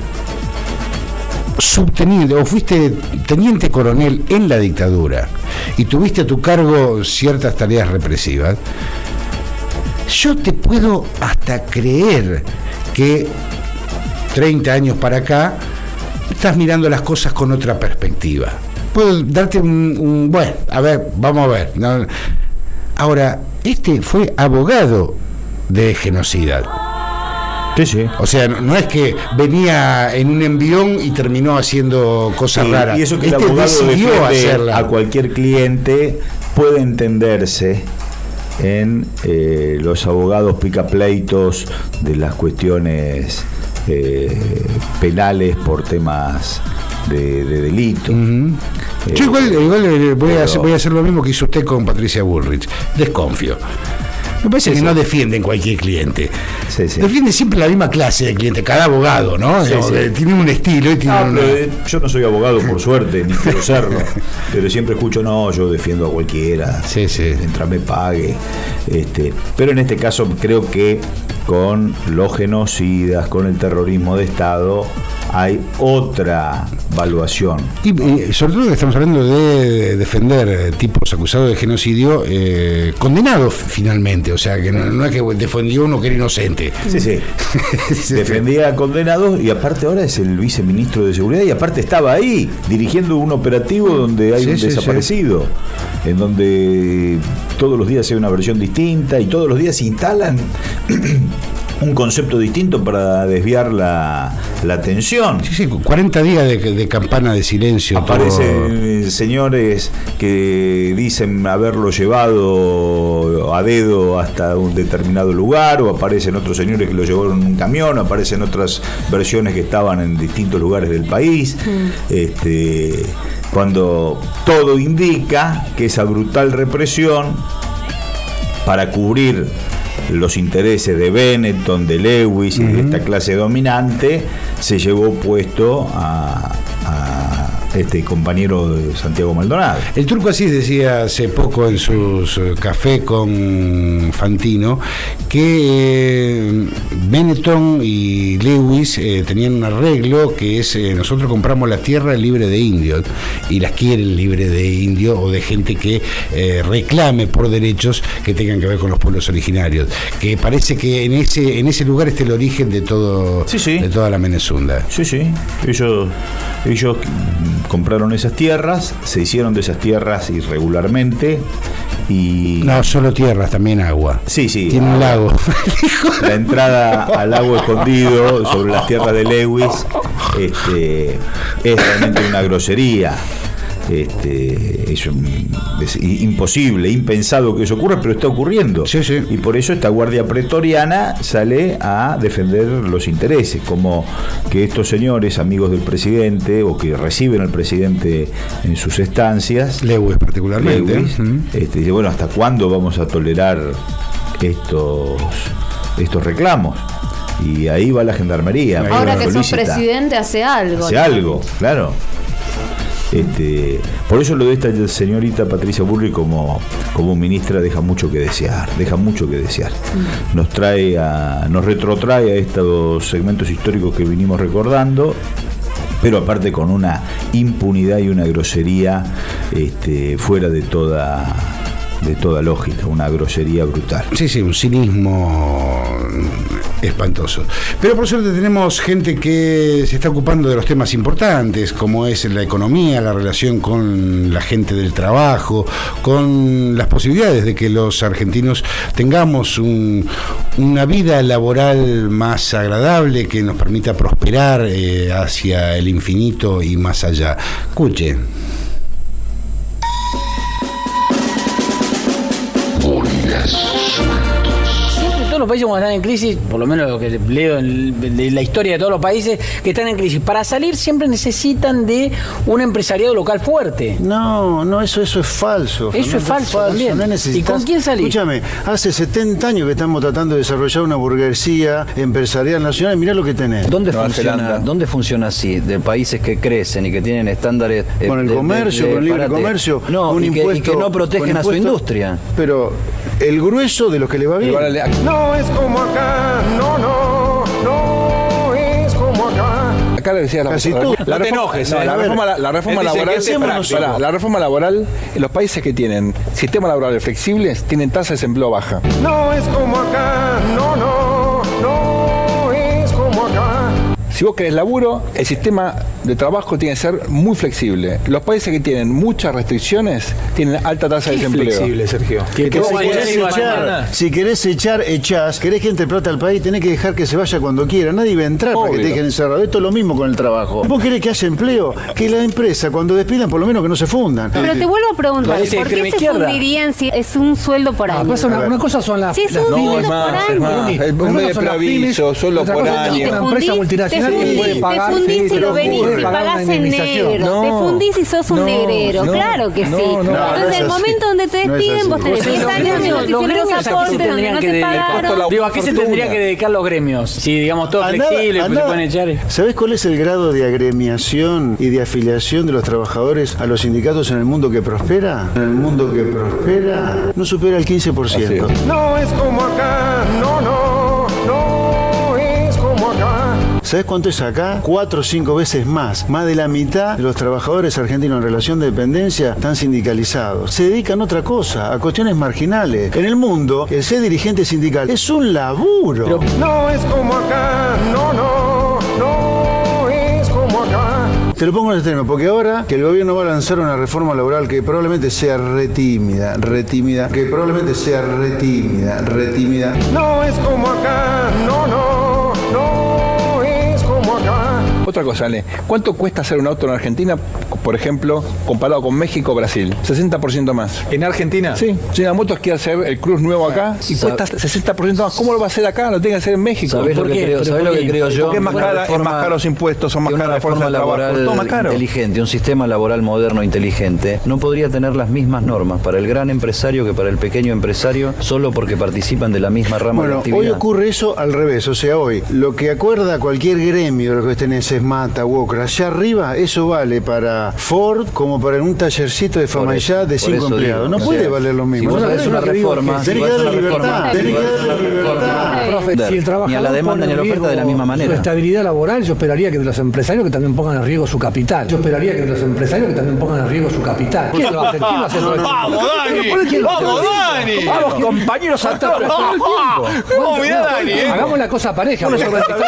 subteniente o fuiste teniente coronel en la dictadura y tuviste a tu cargo ciertas tareas represivas, yo te puedo hasta creer que 30 años para acá estás mirando las cosas con otra perspectiva. Puedo darte bueno, a ver, vamos a ver. No, ahora, fue abogado de genocida. Sí. O sea, no es que venía en un envión y terminó haciendo cosas raras. Y eso que el abogado decidió hacerla. A cualquier cliente puede entenderse en los abogados picapleitos de las cuestiones penales por temas de delito. Yo igual voy a hacer lo mismo que hizo usted con Patricia Bullrich. Desconfío. Me parece que no defienden cualquier cliente. Sí. Defiende siempre la misma clase de cliente, cada abogado, ¿no? Sí. Tiene un estilo y tiene yo no soy abogado, por suerte, ni quiero serlo, pero siempre escucho, yo defiendo a cualquiera, sí. mientras me pague. Pero en este caso creo que con los genocidas, con el terrorismo de Estado, hay otra valuación. Y sobre todo que estamos hablando de defender tipos acusados de genocidio condenados finalmente, o sea que no es que defendió uno que era inocente. Sí. Defendía a condenados y aparte ahora es el viceministro de Seguridad y aparte estaba ahí dirigiendo un operativo donde hay un desaparecido, en donde todos los días hay una versión distinta y todos los días instalan un concepto distinto para desviar la atención. Sí, 40 días de campana de silencio. Aparecen señores que dicen haberlo llevado a dedo hasta un determinado lugar, o aparecen otros señores que lo llevaron en un camión, o aparecen otras versiones que estaban en distintos lugares del país. Cuando todo indica que esa brutal represión, para cubrir los intereses de Benetton, de Lewis y de esta clase dominante, se llevó puesto a este compañero de Santiago Maldonado. El Turco Asís decía hace poco en sus café con Fantino que Benetton y Lewis tenían un arreglo que es nosotros compramos la tierra libre de indios y las quieren libre de indios o de gente que reclame por derechos que tengan que ver con los pueblos originarios, que parece que en ese lugar está el origen de todo, de toda la Menezunda. Sí. Ellos compraron esas tierras, se hicieron de esas tierras irregularmente y... No, solo tierras, también agua. Sí. Tiene un lago. La entrada al lago escondido sobre las tierras de Lewis es realmente una grosería. Es imposible, impensado que eso ocurra, pero está ocurriendo. Y por eso esta guardia pretoriana sale a defender los intereses, como que estos señores, amigos del presidente o que reciben al presidente en sus estancias, Lewis particularmente, dice, bueno, ¿hasta cuándo vamos a tolerar estos reclamos? Y ahí va la gendarmería. Ahora que sos presidente, hace algo. Hace algo, claro. Por eso lo de esta señorita Patricia Bullrich como ministra deja mucho que desear. Nos retrotrae a estos segmentos históricos que vinimos recordando, pero aparte con una impunidad y una grosería fuera de toda lógica, una grosería brutal. Sí, un cinismo espantoso. Pero por suerte tenemos gente que se está ocupando de los temas importantes, como es la economía, la relación con la gente del trabajo, con las posibilidades de que los argentinos tengamos una vida laboral más agradable, que nos permita prosperar hacia el infinito y más allá. Escuche. Los países cuando están en crisis, por lo menos lo que leo de la historia de todos los países que están en crisis, para salir siempre necesitan de un empresariado local fuerte. No, eso es falso. Eso es falso también. No necesitas... ¿Y con quién salís? Escúchame, hace 70 años que estamos tratando de desarrollar una burguesía empresarial nacional, mirá lo que tenés. ¿Dónde funciona así? De países que crecen y que tienen estándares con el comercio, con el libre comercio, un impuesto, y que no protegen a su industria. Pero el grueso de los que le va bien. No es como acá, no es como acá. Acá le decía la reforma laboral en los países que tienen sistemas laborales flexibles tienen tasa de desempleo baja. No es como acá, no es como acá. Si vos querés laburo, el sistema de trabajo tiene que ser muy flexible. Los países que tienen muchas restricciones tienen alta tasa de desempleo. Flexible, Sergio. Si querés echar, echás. Querés que entre plata al país, tenés que dejar que se vaya cuando quiera. Nadie va a entrar para que te dejen encerrado. Esto es lo mismo con el trabajo. ¿Vos querés que haya empleo? Que la empresa, cuando despidan, por lo menos que no se fundan. Pero te vuelvo a preguntar, ¿por qué se fundirían si es un sueldo por año? Una cosa son las... Si es un sueldo por año. Es más de preaviso, solo por año. Una empresa multinacional que puede pagar... Te fundís si lo venís y pagás en negro. Te fundís si sos un negrero. Claro que sí. Entonces, en el momento donde te despiden, vos tenés 10 años donde no te hicieron los aportes, donde no te pagaron. Digo, ¿a qué se tendrían que dedicar los gremios? Si, digamos, todo flexible, se pueden echar... ¿Sabés cuál es el grado de agremiación y de afiliación de los trabajadores a los sindicatos en el mundo que prospera? En el mundo que prospera no supera el 15%. No es como acá, no ¿Sabés cuánto es acá? 4 o 5 veces más. Más de la mitad de los trabajadores argentinos en relación de dependencia están sindicalizados. Se dedican a otra cosa, a cuestiones marginales. En el mundo, el ser dirigente sindical es un laburo. Pero no es como acá, no es como acá. Te lo pongo en el extremo, porque ahora que el gobierno va a lanzar una reforma laboral que probablemente sea re tímida, que probablemente sea re tímida. No es como acá, no es como acá. Otra cosa, Ale, ¿cuánto cuesta hacer un auto en Argentina, por ejemplo, comparado con México o Brasil? 60% más. ¿En Argentina? Sí. Si una moto quiere hacer el Cruz nuevo acá y cuesta 60% más, ¿cómo lo va a hacer acá? Lo tiene que hacer en México. ¿Sabés lo que creo yo? Porque es más caro los impuestos, son más caras las fuerzas de trabajo, todo más caro. Inteligente, un sistema laboral moderno inteligente, no podría tener las mismas normas para el gran empresario que para el pequeño empresario, solo porque participan de la misma rama de actividad. Hoy ocurre eso al revés, o sea, hoy lo que acuerda cualquier gremio, lo que estén en Sesmata, Wokra, allá arriba, eso vale para Ford como para un tallercito de Famayá de 5 empleados. No puede valer lo mismo. Es una reforma. Tenés que darle libertad. Si el trabajador ni a la demanda ni a la oferta de la misma manera. Su estabilidad laboral, yo esperaría que de los empresarios que también pongan en riesgo su capital. ¿Quién lo hace? ¡Vamos, Dani! ¡Vamos, Dani! ¡Vamos, compañeros a todo el tiempo! ¡Vamos, mirá, Dani! Hagamos la cosa pareja. Mirá,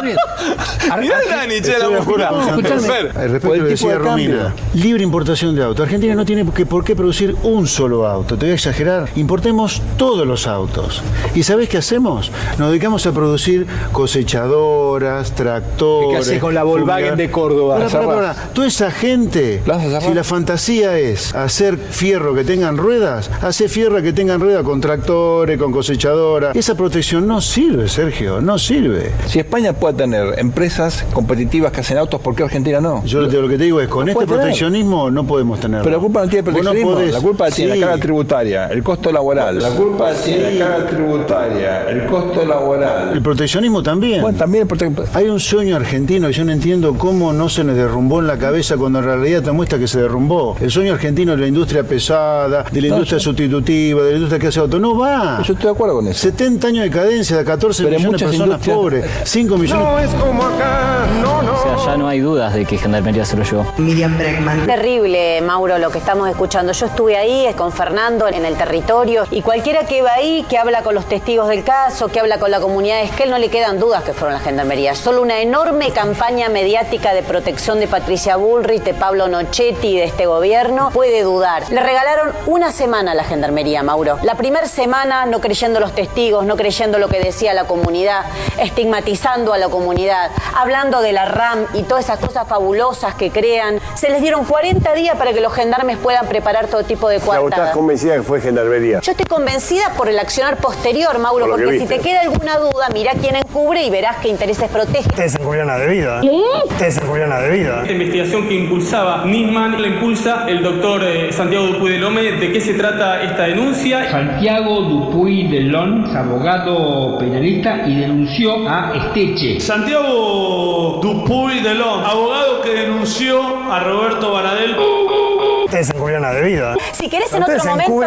Dani, che, la locura. Respecto a lo que decía Romina, libre importación de autos. Argentina no tiene por qué producir un solo auto. Te voy a exagerar. Importemos todos los autos. ¿Y sabés qué hacemos? Nos dedicamos a producir cosechadoras, tractores. ¿Qué haces con la Volkswagen de Córdoba? Para. Toda esa gente, si la fantasía es hacer fierro que tengan ruedas, hace fierro que tengan ruedas con tractores, con cosechadoras. Esa protección no sirve, Sergio, no sirve. Si España puede tener empresas competitivas que hacen autos, ¿por qué Argentina no? Yo lo que te digo es, con este proteccionismo no podemos tenerlo. Pero la culpa no tiene proteccionismo, la culpa tiene la carga tributaria, el costo laboral. La culpa tiene la carga tributaria, el costo laboral. El proteccionismo también. Bueno, también hay un sueño argentino y yo no entiendo cómo no se nos derrumbó en la cabeza cuando en realidad te muestra que se derrumbó. El sueño argentino de la industria pesada, de la industria sustitutiva, de la industria que hace auto, no va. Yo estoy de acuerdo con eso. 70 años de cadencia, de 14 millones de personas pobres, 5 millones. No es como acá, O sea, ya no hay dudas de que Gendarmería se lo llevó. Miriam Bregman. Terrible, Mauro, lo que estamos escuchando. Yo estuve ahí con Fernando en el territorio y cualquiera que va ahí, que habla con los testigos del caso, que habla con la comunidad de Esquel, no le quedan dudas que fueron la Gendarmería. Solo una enorme campaña mediática de protección de Patricia Bullrich, de Pablo Nochetti y de este gobierno puede dudar. Le regalaron una semana a la Gendarmería, Mauro. La primera semana no creyendo los testigos, no creyendo lo que decía la comunidad, estigmatizando a la comunidad, hablando de la RAM y todas esas cosas fabulosas que crean. Se les dieron 40 días para que los gendarmes puedan preparar todo tipo de coartadas. ¿Estás convencida que fue Gendarmería? Yo estoy convencida por el accionar posterior, Mauro, porque si te queda alguna duda, mirá quién encubre y verás qué intereses protege. Ustedes encubrieron la debida. Ustedes encubrieron la debida. Esta investigación que impulsaba Nisman la impulsa el doctor Santiago Dupuy del Home. ¿De qué se trata esta denuncia? Santiago Dupuy del Home es abogado penalista y denunció a Esteche. Santiago Dupuy del Home, abogado que denunció a Roberto Baradel. Ustedes encubrieron la debida. Si querés en otro momento,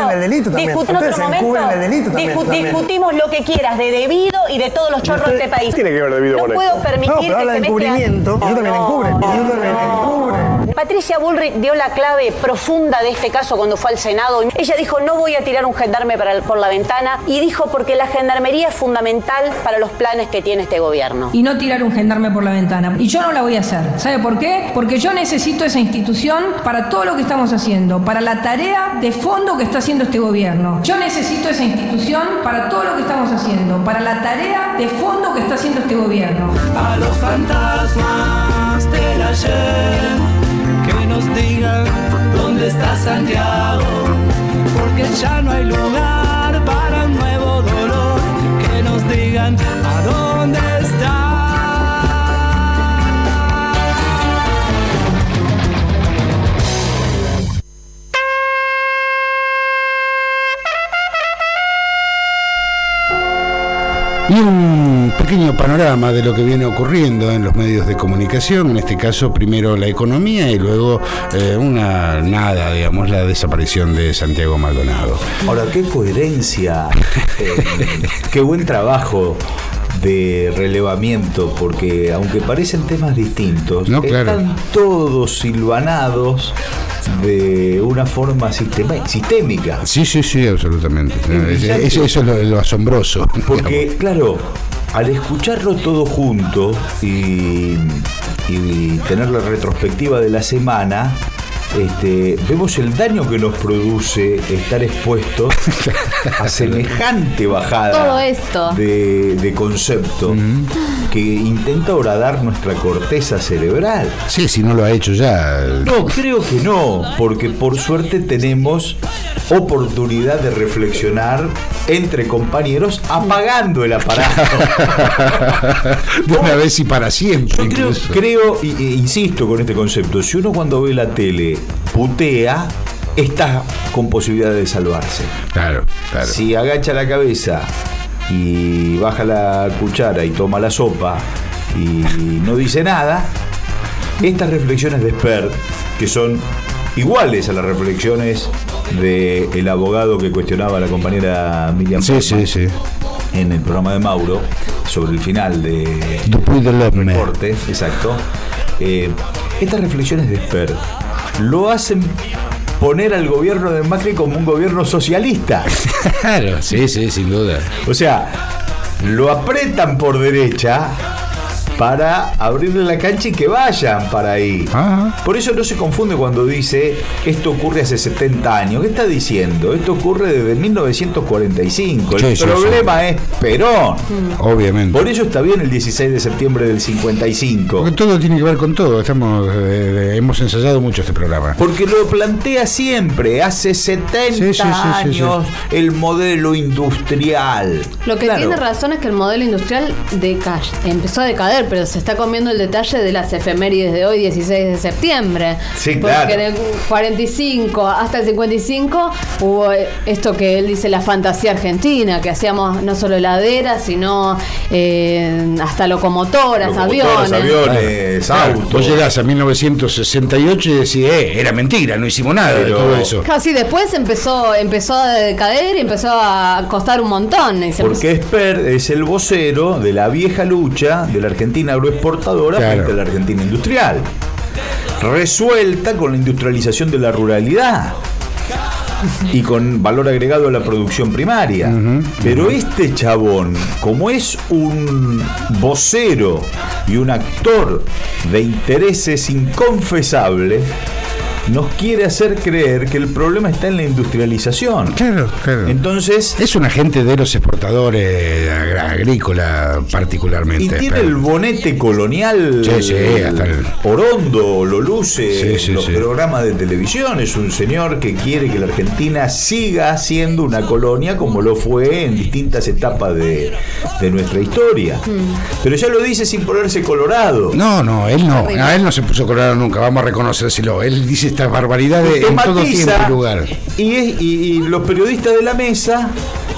discutimos lo que quieras de debido y de todos los chorros de este país. Tiene que ver debido con esto. No puedo permitir pero habla de encubrimiento. Yo también encubre. Patricia Bullrich dio la clave profunda de este caso cuando fue al Senado. Ella dijo, no voy a tirar un gendarme por la ventana, y dijo porque la gendarmería es fundamental para los planes que tiene este gobierno. Y no tirar un gendarme por la ventana. Y yo no la voy a hacer. ¿Sabe por qué? Porque yo necesito esa institución para todo lo que estamos haciendo, para la tarea de fondo que está haciendo este gobierno. Yo necesito esa institución para todo lo que estamos haciendo, para la tarea de fondo que está haciendo este gobierno. A los fantasmas del ayer, que nos digan dónde está Santiago, porque ya no hay lugar para un nuevo dolor. Que nos digan a dónde está. Y un pequeño panorama de lo que viene ocurriendo en los medios de comunicación, en este caso primero la economía y luego la desaparición de Santiago Maldonado. Ahora, qué coherencia, qué buen trabajo de relevamiento, porque aunque parecen temas distintos, están todos silvanados de una forma sistémica. Sí, absolutamente. Eso es lo asombroso. Porque, claro, al escucharlo todo junto y tener la retrospectiva de la semana, vemos el daño que nos produce estar expuestos a semejante bajada todo esto de concepto que intenta horadar nuestra corteza cerebral. Sí, si no lo ha hecho ya. No, creo que no, porque por suerte tenemos oportunidad de reflexionar entre compañeros apagando el aparato. De una vez y para siempre. Yo creo insisto con este concepto, si uno cuando ve la tele putea, está con posibilidad de salvarse. Claro. Si agacha la cabeza y baja la cuchara y toma la sopa y no dice nada, estas reflexiones de Spert, que son iguales a las reflexiones del abogado que cuestionaba a la compañera Miriam Portman en el programa de Mauro sobre el final de Reporte, exacto. Estas reflexiones de Spert lo hacen poner al gobierno de Macri como un gobierno socialista. Claro, sí, sin duda. O sea, lo apretan por derecha para abrirle la cancha y que vayan para ahí. Por eso no se confunde cuando dice esto ocurre hace 70 años. ¿Qué está diciendo? Esto ocurre desde 1945. El problema es Perón. Obviamente. Por eso está bien el 16 de septiembre del 55. Porque todo tiene que ver con todo. Hemos ensayado mucho este programa. Porque lo plantea siempre. Hace 70 años el modelo industrial. Lo que tiene razón es que el modelo industrial empezó a decader, pero se está comiendo el detalle de las efemérides de hoy, 16 de septiembre. Sí, porque del 45 hasta el 55 hubo esto que él dice, la fantasía argentina, que hacíamos no solo heladeras, sino hasta locomotoras, aviones, autos. Vos llegás a 1968 y decís, era mentira, no hicimos nada de todo eso. Casi después empezó a decaer y empezó a costar un montón. Porque Spert es el vocero de la vieja lucha de la Argentina agroexportadora frente a la Argentina industrial, resuelta con la industrialización de la ruralidad y con valor agregado a la producción primaria. Pero este chabón, como es un vocero y un actor de intereses inconfesables, nos quiere hacer creer que el problema está en la industrialización. Claro. Entonces es un agente de los exportadores agrícola particularmente. Y tiene el bonete colonial hasta Orondo, lo luce en los programas de televisión. Es un señor que quiere que la Argentina siga siendo una colonia como lo fue en distintas etapas de nuestra historia. Pero ya lo dice sin ponerse colorado. No, él no. Él no se puso colorado nunca, vamos a reconocérselo. Él dice estas barbaridades en todo tiempo y lugar. Y los periodistas de la mesa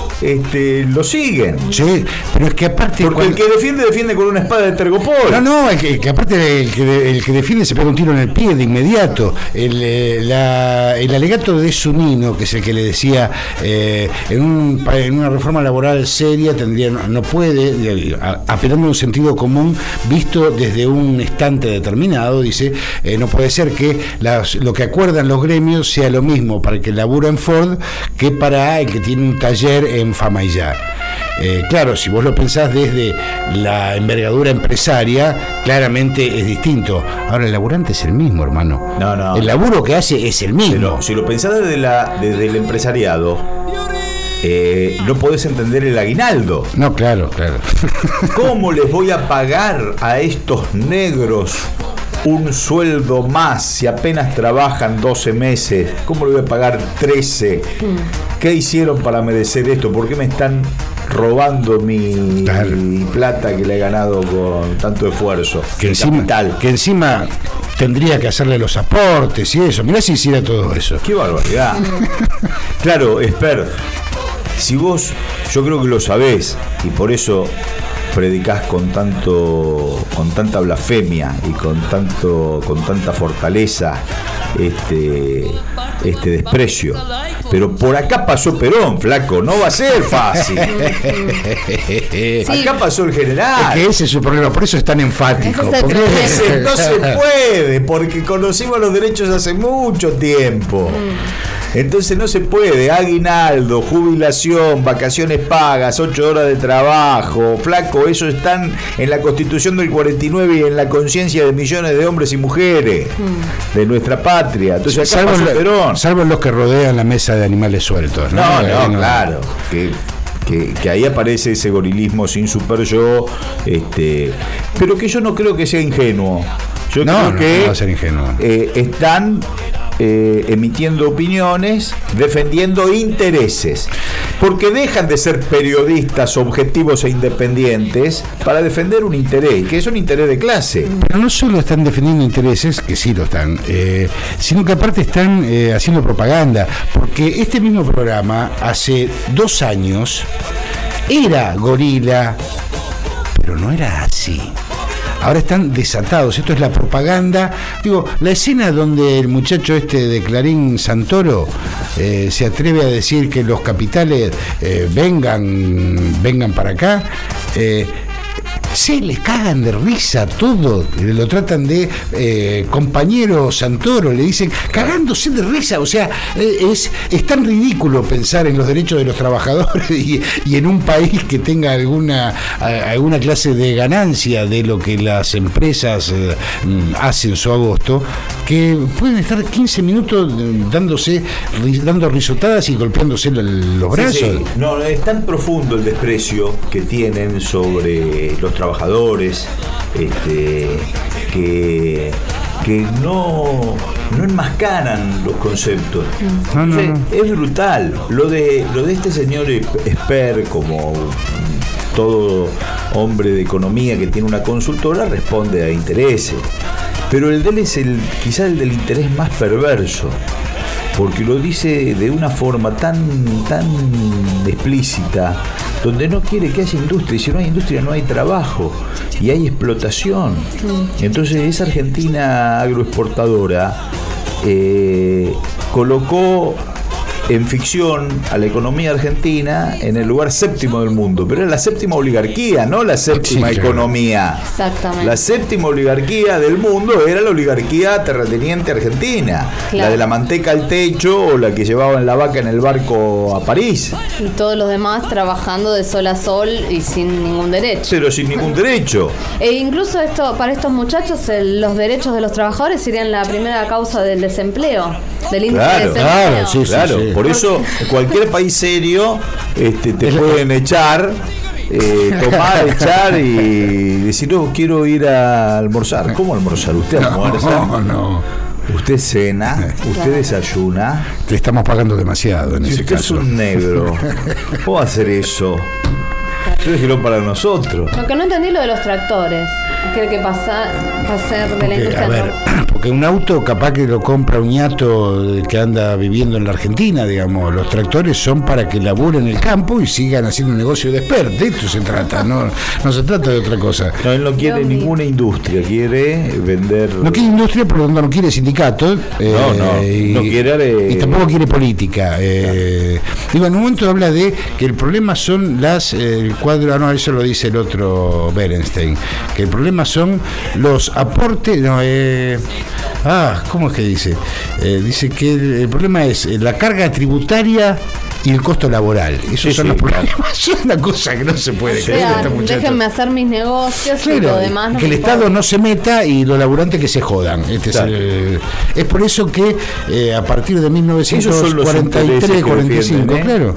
lo siguen. Sí, pero es que aparte. Porque el que defiende con una espada de tergopol. No, el que aparte el que defiende se pega un tiro en el pie de inmediato. El alegato de Zunino, que es el que le decía en una reforma laboral seria no puede, apelando a un sentido común visto desde un instante determinado, dice, no puede ser que lo que acuerdan los gremios sea lo mismo para el que labura en Ford que para el que tiene un taller en Famayá. Claro, si vos lo pensás desde la envergadura empresaria, claramente es distinto. Ahora, el laburante es el mismo, hermano. No. El laburo que hace es el mismo. Pero si lo pensás desde el empresariado, no podés entender el aguinaldo. No, claro. ¿Cómo les voy a pagar a estos negros un sueldo más si apenas trabajan 12 meses? ¿Cómo le voy a pagar 13? ¿Qué hicieron para merecer esto? ¿Por qué me están robando mi plata que le he ganado con tanto esfuerzo? Que encima tendría que hacerle los aportes y eso. Mirá si hiciera todo eso. ¡Qué barbaridad! Claro, Spert, yo creo que lo sabés y por eso predicás con tanta blasfemia y con tanta fortaleza este desprecio. Pero por acá pasó Perón, flaco, no va a ser fácil. Acá pasó el general. Es que ese es su problema, por eso es tan enfático. No se puede, porque conocimos los derechos hace mucho tiempo. Entonces no se puede. Aguinaldo, jubilación, vacaciones pagas, 8 horas de trabajo, flaco, eso están en la Constitución del 49 y en la conciencia de millones de hombres y mujeres de nuestra patria. Entonces acá pasó Perón. Salvo los que rodean la mesa de animales sueltos, ¿no? Claro. Que ahí aparece ese gorilismo sin super yo, pero que yo no creo que sea ingenuo. Yo creo que no va a ser ingenuo. Están emitiendo opiniones, defendiendo intereses, porque dejan de ser periodistas objetivos e independientes para defender un interés, que es un interés de clase. Pero no solo están defendiendo intereses, que sí lo están, sino que aparte están haciendo propaganda, porque este mismo programa hace 2 años era gorila, pero no era así. Ahora están desatados, esto es la propaganda. Digo, la escena donde el muchacho de Clarín, Santoro, se atreve a decir que los capitales vengan para acá, se les cagan de risa todo, lo tratan de compañero Santoro, le dicen cagándose de risa, o sea, es tan ridículo pensar en los derechos de los trabajadores y en un país que tenga alguna clase de ganancia de lo que las empresas hacen su agosto, que pueden estar 15 minutos dando risotadas y golpeándose los brazos. Sí. No, es tan profundo el desprecio que tienen sobre los trabajadores, que no enmascaran los conceptos. Es brutal. Lo de este señor Esper, como todo hombre de economía que tiene una consultora, responde a intereses. Pero el de él es quizá el del interés más perverso, porque lo dice de una forma tan explícita, donde no quiere que haya industria, y si no hay industria no hay trabajo y hay explotación. Entonces esa Argentina agroexportadora colocó en ficción a la economía argentina en el lugar 7º del mundo, pero era la 7ª oligarquía, no la 7ª economía. Exactamente. La 7ª oligarquía del mundo era la oligarquía terrateniente argentina, la de la manteca al techo o la que llevaban la vaca en el barco a París. Y todos los demás trabajando de sol a sol y sin ningún derecho. Pero sin ningún derecho. E incluso para estos muchachos los derechos de los trabajadores serían la primera causa del desempleo, del índice de desempleo. Claro. Por eso, en cualquier país serio te pueden echar, echar y decir, no, quiero ir a almorzar. ¿Cómo almorzar? ¿Usted almuerza? No. ¿Usted cena? ¿Usted desayuna? Te estamos pagando demasiado en ese caso. Si usted es un negro, ¿cómo va a hacer eso? Eso déjelo para nosotros. Lo que no entendí lo de los tractores. ¿Qué pasa? Va a ser de la industria. Porque un auto capaz que lo compra un ñato que anda viviendo en la Argentina, digamos. Los tractores son para que laburen el campo y sigan haciendo un negocio de expert. De esto se trata, no se trata de otra cosa. No, él no quiere ninguna industria, quiere vender. No quiere industria, por lo tanto no quiere sindicatos. No quiere. Y tampoco quiere política. Digo, en un momento habla de que el problema son el cuadro, eso lo dice el otro Berenstein, que el problema son los aportes. ¿Cómo es que dice? Dice que el problema es la carga tributaria y el costo laboral. Esos son los problemas. Es una cosa que no se puede creer. Déjenme hacer mis negocios y lo demás. Que el Estado no se meta y los laburantes que se jodan. Es por eso que a partir de 1943, 45, claro.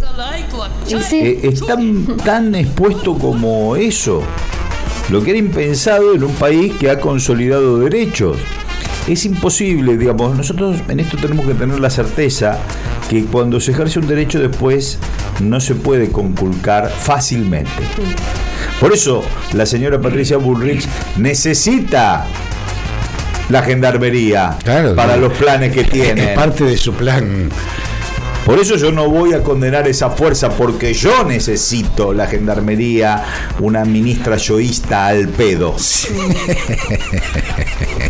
Están tan expuesto como eso. Lo que era impensado en un país que ha consolidado derechos. Es imposible, digamos, nosotros en esto tenemos que tener la certeza que cuando se ejerce un derecho después no se puede conculcar fácilmente. Por eso la señora Patricia Bullrich necesita la gendarmería para los planes que tiene. Es parte de su plan. Por eso yo no voy a condenar esa fuerza, porque yo necesito la gendarmería, una ministra yoísta al pedo.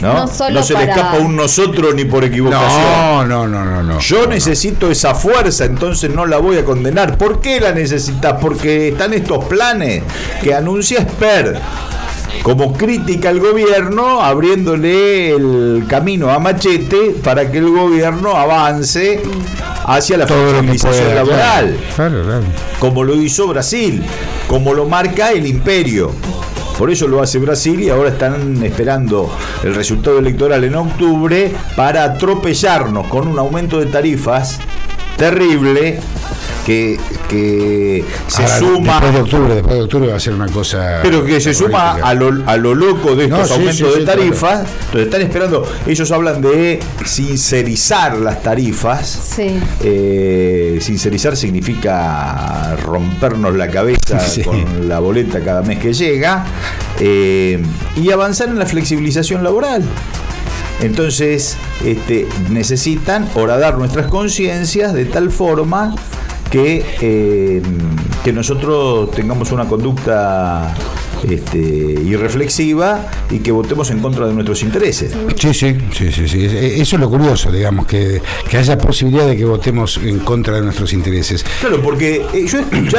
No se le escapa un nosotros ni por equivocación. No. Yo necesito esa fuerza, entonces no la voy a condenar. ¿Por qué la necesitas? Porque están estos planes que anuncia Esper como crítica al gobierno, abriéndole el camino a Machete para que el gobierno avance hacia la flexibilización laboral. Claro. Como lo hizo Brasil, como lo marca el imperio. Por eso lo hace Brasil y ahora están esperando el resultado electoral en octubre para atropellarnos con un aumento de tarifas terrible que se suma. Después de octubre va a ser una cosa. Pero que se suma a lo loco de estos aumentos de tarifas. Claro. Entonces están esperando. Ellos hablan de sincerizar las tarifas. Sí. Sincerizar significa rompernos la cabeza con la boleta cada mes que llega. Y avanzar en la flexibilización laboral. Entonces, necesitan horadar nuestras conciencias de tal forma que nosotros tengamos una conducta irreflexiva y que votemos en contra de nuestros intereses. Sí. Eso es lo curioso, digamos, que haya posibilidad de que votemos en contra de nuestros intereses. Claro, porque yo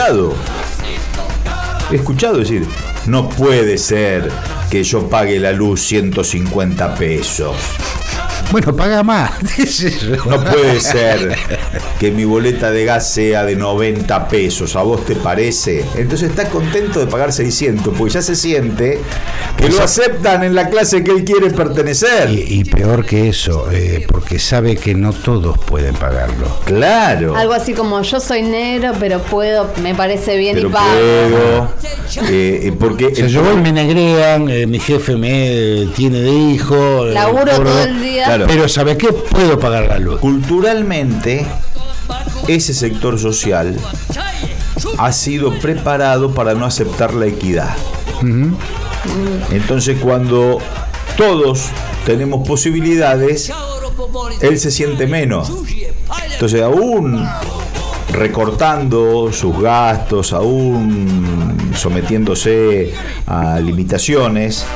he escuchado decir, no puede ser que yo pague la luz 150 pesos. Bueno, paga más. No puede ser que mi boleta de gas sea de 90 pesos. ¿A vos te parece? Entonces está contento de pagar 600, porque ya se siente que lo aceptan en la clase que él quiere pertenecer. Y peor que eso, porque sabe que no todos pueden pagarlo. Claro. Algo así como, yo soy negro, pero puedo, me parece bien pero y pago. Porque yo voy, me negrean, mi jefe me tiene de hijo. Laburo todo el día. Claro. Pero ¿sabe qué? Puedo pagar la luz. Culturalmente, ese sector social ha sido preparado para no aceptar la equidad. Uh-huh. Entonces, cuando todos tenemos posibilidades, él se siente menos. Entonces, aún recortando sus gastos, aún sometiéndose a limitaciones,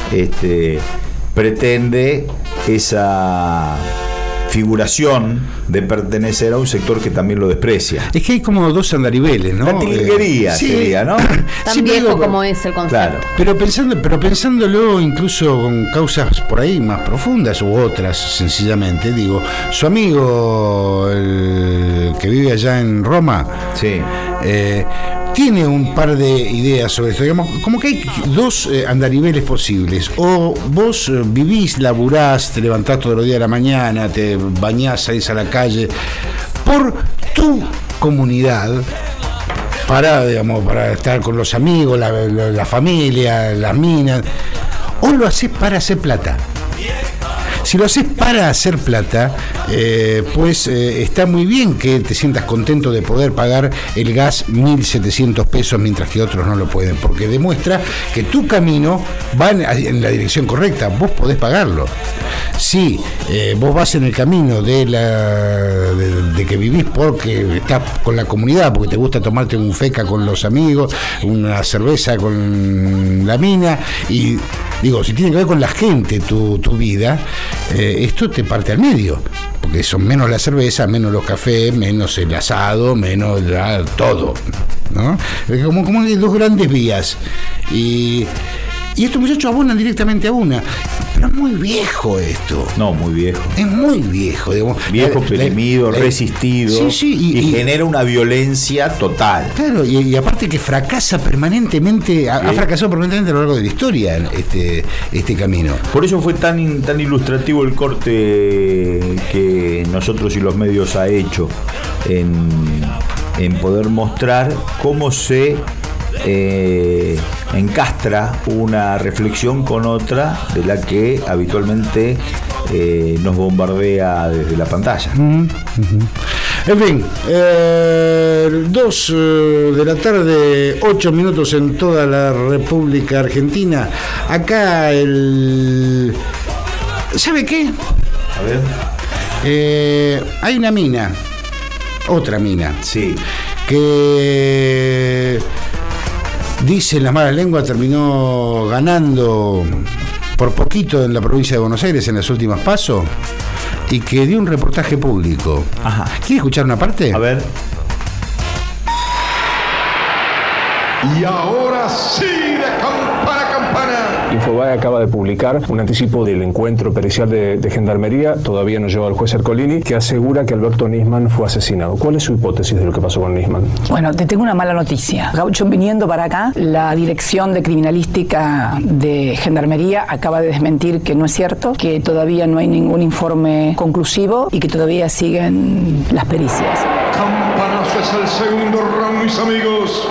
pretende esa figuración de pertenecer a un sector que también lo desprecia. Es que hay como dos andariveles, ¿no? La tilguería sería, ¿no? Tan viejo como es el concepto. Claro. Pero pensándolo incluso con causas por ahí más profundas u otras, sencillamente, digo, su amigo, el que vive allá en Roma, tiene un par de ideas sobre esto. Digamos, como que hay dos andariveles posibles. O vos vivís, laburás, te levantás todos los días de la mañana, te bañás, salís a la calle, por tu comunidad, para estar con los amigos, la familia, las minas, o lo haces para hacer plata. Si lo haces para hacer plata, pues está muy bien que te sientas contento de poder pagar el gas 1.700 pesos mientras que otros no lo pueden, porque demuestra que tu camino va en la dirección correcta, vos podés pagarlo. Si vos vas en el camino de que vivís porque estás con la comunidad, porque te gusta tomarte un feca con los amigos, una cerveza con la mina, y digo, si tiene que ver con la gente tu vida, esto te parte al medio, porque son menos la cerveza, menos los cafés, menos el asado, menos todo, ¿no? Como hay dos grandes vías, y estos muchachos abonan directamente a una. Pero es muy viejo esto. No, muy viejo. Es muy viejo, digamos. Viejo, perimido, resistido. Y genera una violencia total. Claro, y aparte que fracasa permanentemente, ha fracasado permanentemente a lo largo de la historia este camino. Por eso fue tan ilustrativo el corte que nosotros y los medios ha hecho en poder mostrar cómo se encastra una reflexión con otra de la que habitualmente nos bombardea desde la pantalla. En fin, 2 de la tarde, 8 minutos en toda la República Argentina. Acá ¿sabe qué? A ver. Hay una mina, otra mina, que dice la mala lengua terminó ganando por poquito en la provincia de Buenos Aires en las últimas PASO y que dio un reportaje público. Ajá. ¿Quiere escuchar una parte? A ver. Y ahora sí, de campana a campana. Infobae acaba de publicar un anticipo del encuentro pericial de Gendarmería, todavía no llegó al juez Ercolini, que asegura que Alberto Nisman fue asesinado. ¿Cuál es su hipótesis de lo que pasó con Nisman? Bueno, te tengo una mala noticia. Yo viniendo para acá, la Dirección de Criminalística de Gendarmería acaba de desmentir que no es cierto, que todavía no hay ningún informe conclusivo y que todavía siguen las pericias. Campanazo es el segundo round, mis amigos.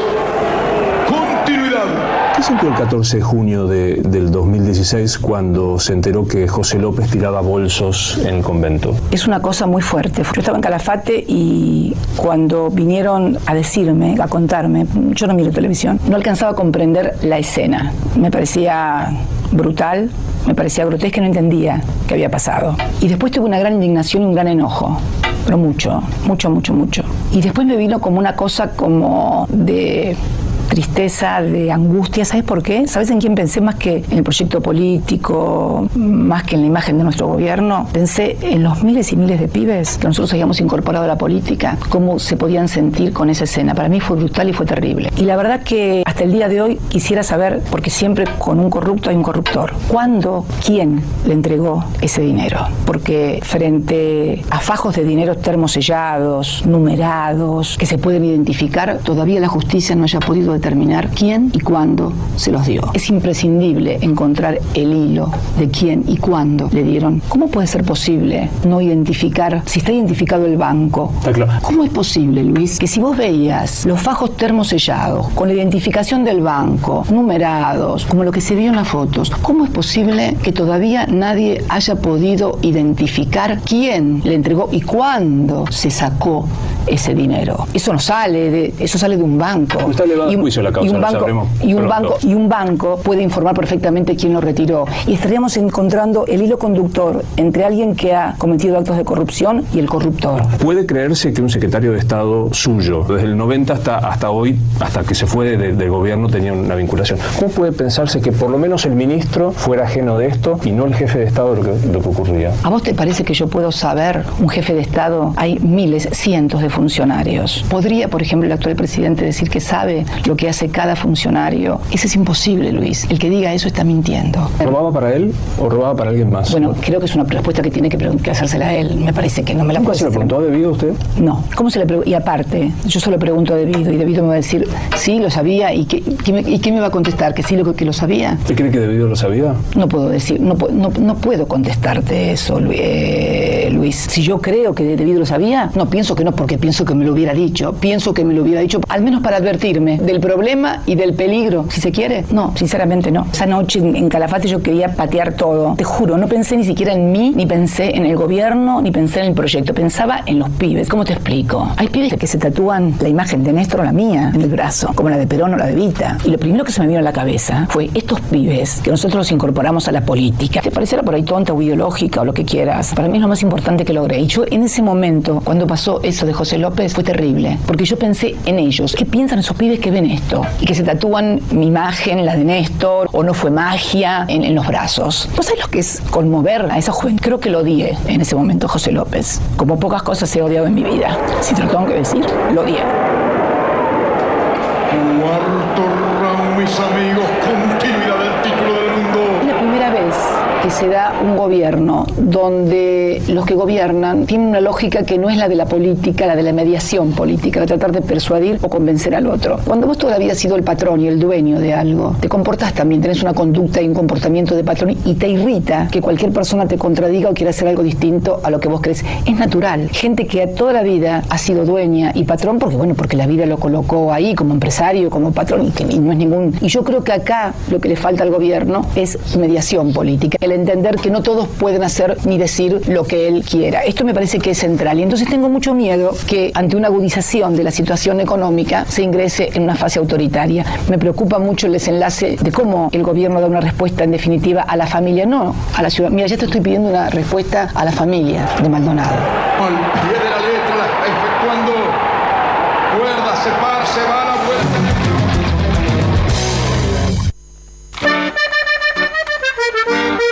¿Qué sintió el 14 de junio del 2016 cuando se enteró que José López tiraba bolsos en el convento? Es una cosa muy fuerte. Yo estaba en Calafate y cuando vinieron a decirme, a contarme, yo no miro televisión, no alcanzaba a comprender la escena. Me parecía brutal, me parecía grotesca y no entendía qué había pasado. Y después tuve una gran indignación y un gran enojo. Pero mucho. Y después me vino como una cosa como de tristeza, de angustia. ¿Sabes por qué? ¿Sabes en quién pensé más que en el proyecto político, más que en la imagen de nuestro gobierno? Pensé en los miles y miles de pibes que nosotros habíamos incorporado a la política, cómo se podían sentir con esa escena. Para mí fue brutal y fue terrible. Y la verdad que hasta el día de hoy quisiera saber, porque siempre con un corrupto hay un corruptor, ¿cuándo, quién le entregó ese dinero? Porque frente a fajos de dinero termosellados, numerados, que se pueden identificar, todavía la justicia no haya podido determinar quién y cuándo se los dio. Es imprescindible encontrar el hilo de quién y cuándo le dieron. ¿Cómo puede ser posible no identificar, si está identificado el banco? Claro. ¿Cómo es posible, Luis, que si vos veías los fajos termosellados con la identificación del banco, numerados, como lo que se vio en las fotos, cómo es posible que todavía nadie haya podido identificar quién le entregó y cuándo se sacó ese dinero? Eso no sale eso sale de un banco. Y un banco puede informar perfectamente quién lo retiró. Y estaríamos encontrando el hilo conductor entre alguien que ha cometido actos de corrupción y el corruptor. ¿Puede creerse que un secretario de Estado suyo, desde el 90 hasta hoy, hasta que se fue del gobierno, tenía una vinculación? ¿Cómo puede pensarse que por lo menos el ministro fuera ajeno de esto y no el jefe de Estado de lo que ocurría? ¿A vos te parece que yo puedo saber, un jefe de Estado? Hay miles, cientos de funcionarios. ¿Podría, por ejemplo, el actual presidente decir que sabe lo que hace cada funcionario? Eso es imposible, Luis. El que diga eso está mintiendo. ¿Robaba para él o robaba para alguien más? Bueno, creo que es una respuesta que tiene que hacérsela a él. Me parece que no me la puede hacer. ¿Se le preguntó a Debido a usted? No. ¿Cómo se le preguntó? Y aparte, yo solo pregunto a Debido y Debido me va a decir, sí, lo sabía. ¿Y qué me va a contestar? ¿Que sí que lo sabía? ¿Usted cree que Debido lo sabía? No puedo decir, no puedo contestarte eso, Luis. Si yo creo que Debido lo sabía, no, pienso que no, porque pienso que me lo hubiera dicho. Pienso que me lo hubiera dicho, al menos para advertirme del problema y del peligro, si se quiere. No, sinceramente no. Esa noche en Calafate yo quería patear todo. Te juro, no pensé ni siquiera en mí, ni pensé en el gobierno, ni pensé en el proyecto. Pensaba en los pibes. ¿Cómo te explico? Hay pibes que se tatúan la imagen de Néstor o la mía en el brazo, como la de Perón o la de Vita. Y lo primero que se me vino a la cabeza fue estos pibes que nosotros los incorporamos a la política. Te pareciera por ahí tonta o ideológica o lo que quieras. Para mí es lo más importante que logré. Y yo en ese momento, cuando pasó eso de José López, fue terrible. Porque yo pensé en ellos. ¿Qué piensan esos pibes que ven esto? Y que se tatúan mi imagen, la de Néstor, o no fue magia, en los brazos. ¿Vos sabés lo que es conmover a esa juventud? Creo que lo odié en ese momento, José López. Como pocas cosas he odiado en mi vida. Si te lo tengo que decir, lo odié. Cuarto round, mis amigos, continuidad del título del mundo. Es la primera vez que se da un gobierno donde los que gobiernan tienen una lógica que no es la de la política, la de la mediación política, de tratar de persuadir o convencer al otro. Cuando vos todavía has sido el patrón y el dueño de algo, te comportás también, tenés una conducta y un comportamiento de patrón y te irrita que cualquier persona te contradiga o quiera hacer algo distinto a lo que vos crees. Es natural. Gente que toda la vida ha sido dueña y patrón porque la vida lo colocó ahí como empresario, como patrón y no es ningún... Y yo creo que acá lo que le falta al gobierno es mediación política. El entender que no todos pueden hacer ni decir lo que él quiera. Esto me parece que es central. Y entonces tengo mucho miedo que ante una agudización de la situación económica se ingrese en una fase autoritaria. Me preocupa mucho el desenlace de cómo el gobierno da una respuesta en definitiva a la familia, no a la ciudad. Mira, ya te estoy pidiendo una respuesta a la familia de Maldonado. Al pie de la letra la está efectuando. Cuerda, se va a la vuelta.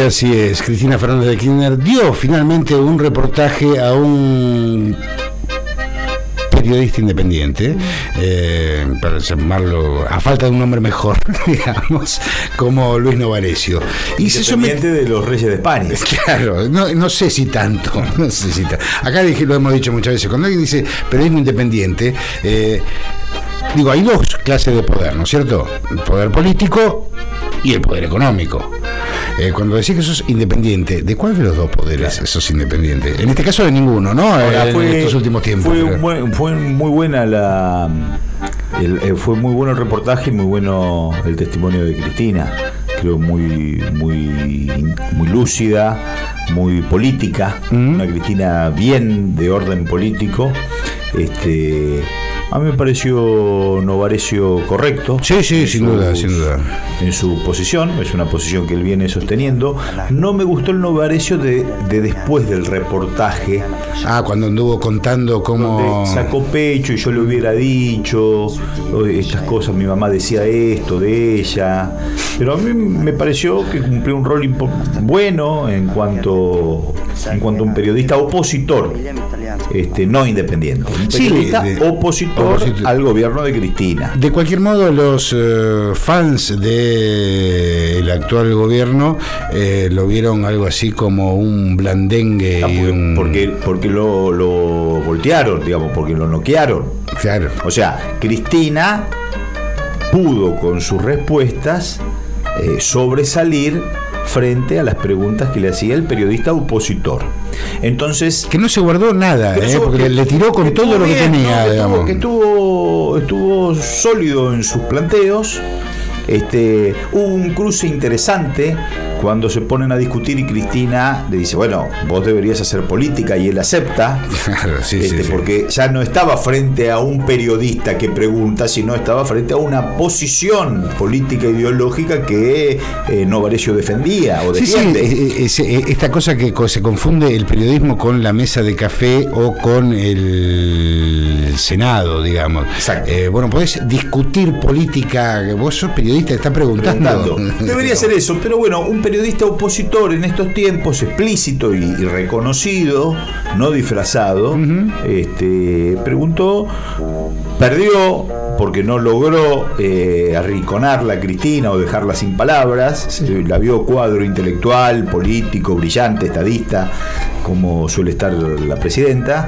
así es. Cristina Fernández de Kirchner dio finalmente un reportaje a un periodista independiente, para llamarlo, a falta de un nombre mejor, digamos, como Luis Novarecio. Y independiente de los Reyes de España. Claro, no sé si tanto. Acá lo hemos dicho muchas veces, cuando alguien dice periodismo independiente, digo, hay dos clases de poder, ¿no es cierto? El poder político y el poder económico. Cuando decís que sos independiente, ¿de cuál de los dos poderes sos independiente? En este caso de ninguno, ¿no? En estos últimos tiempos. Fue muy buena fue muy bueno el reportaje y muy bueno el testimonio de Cristina. Creo muy lúcida, muy política, una Cristina bien de orden político. A mí me pareció Novarecio correcto. Sí, sin duda. En su posición, es una posición que él viene sosteniendo. No me gustó el Novarecio de después del reportaje. Cuando anduvo contando cómo sacó pecho y yo le hubiera dicho estas cosas, mi mamá decía esto de ella. Pero a mí me pareció que cumplió un rol bueno en cuanto a un periodista opositor, no independiente. Un periodista opositor al gobierno de Cristina. De cualquier modo, los fans del actual gobierno lo vieron algo así como un blandengue. Porque lo voltearon, digamos, porque lo noquearon. Claro. O sea, Cristina pudo con sus respuestas sobresalir frente a las preguntas que le hacía el periodista opositor. Entonces, que no se guardó nada, porque le tiró con todo lo que tenía, digamos. Que estuvo sólido en sus planteos. Hubo un cruce interesante cuando se ponen a discutir y Cristina le dice, bueno, vos deberías hacer política, y él acepta. Claro, porque ya no estaba frente a un periodista que pregunta, sino estaba frente a una posición política ideológica que Novarecio defendía o defiende. Esta cosa que se confunde el periodismo con la mesa de café o con el Senado, digamos. Bueno, podés discutir política, vos sos periodista, está preguntando. Debería ser eso, pero bueno, un periodista opositor en estos tiempos, explícito y reconocido, no disfrazado, preguntó, perdió porque no logró arrinconarla a Cristina o dejarla sin palabras. La vio cuadro intelectual, político, brillante, estadista, como suele estar la presidenta.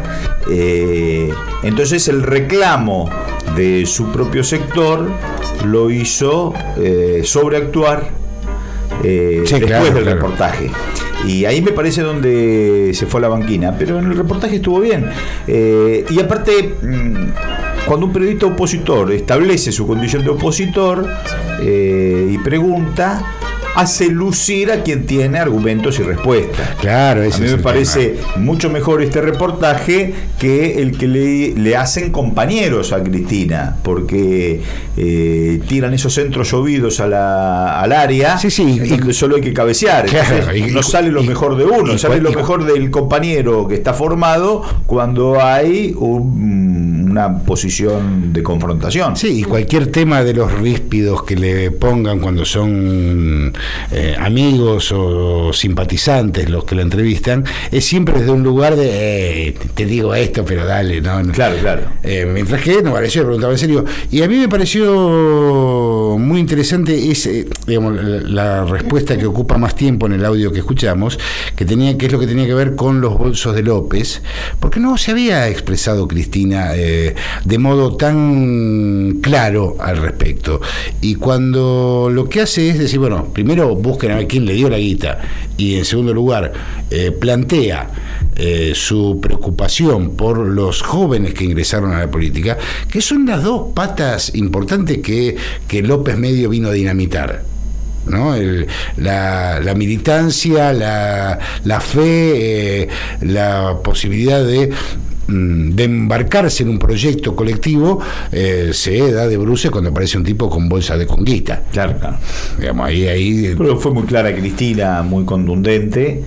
Entonces el reclamo de su propio sector lo hizo sobreactuar después del reportaje. Y ahí me parece donde se fue a la banquina, pero en el reportaje estuvo bien. Y aparte, cuando un periodista opositor establece su condición de opositor y pregunta, hace lucir a quien tiene argumentos y respuestas. Claro, a mí me parece mucho mejor este reportaje que el que le hacen compañeros a Cristina, porque tiran esos centros llovidos al área, donde solo hay que cabecear. Claro, no sale lo mejor de uno, sale lo mejor del compañero que está formado cuando hay una posición de confrontación. Sí, y cualquier tema de los ríspidos que le pongan cuando son amigos o simpatizantes los que la entrevistan, es siempre desde un lugar de te digo esto, pero dale, no. Claro. Mientras que Novarecio le preguntaba en serio. Y a mí me pareció muy interesante digamos, la respuesta que ocupa más tiempo en el audio que escuchamos, que es lo que tenía que ver con los bolsos de López, porque no se había expresado Cristina de modo tan claro al respecto. Y cuando lo que hace es decir, bueno, primero busquen a ver quién le dio la guita, y en segundo lugar plantea su preocupación por los jóvenes que ingresaron a la política, que son las dos patas importantes que López medio vino a dinamitar, ¿no? La militancia, la fe, la posibilidad de embarcarse en un proyecto colectivo, se da de bruces cuando aparece un tipo con bolsa de conguita. Claro. Digamos, ahí pero fue muy clara Cristina, muy contundente,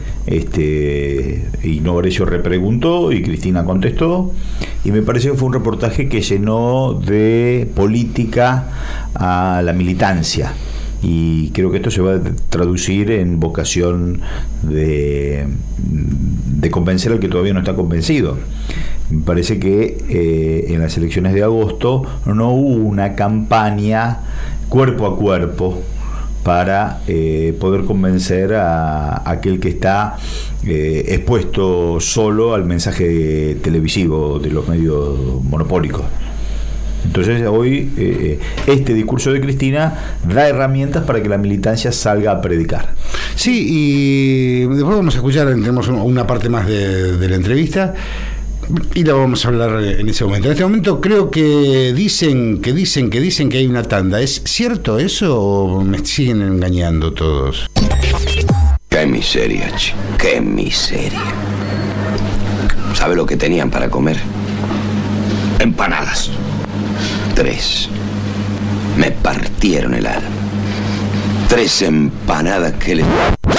y Novarecio repreguntó y Cristina contestó, y me parece que fue un reportaje que llenó de política a la militancia. y creo que esto se va a traducir en vocación de convencer al que todavía no está convencido. Me parece que en las elecciones de agosto no hubo una campaña cuerpo a cuerpo para poder convencer a aquel que está expuesto solo al mensaje televisivo de los medios monopólicos. Entonces hoy este discurso de Cristina da herramientas para que la militancia salga a predicar. Sí, y después vamos a escuchar, tenemos una parte más de la entrevista y la vamos a hablar en ese momento. En este momento creo que dicen que hay una tanda. ¿Es cierto eso o me siguen engañando todos? Qué miseria, chico, qué miseria. ¿Sabe lo que tenían para comer? Empanadas. 3. Me partieron el alma. 3 empanadas que le...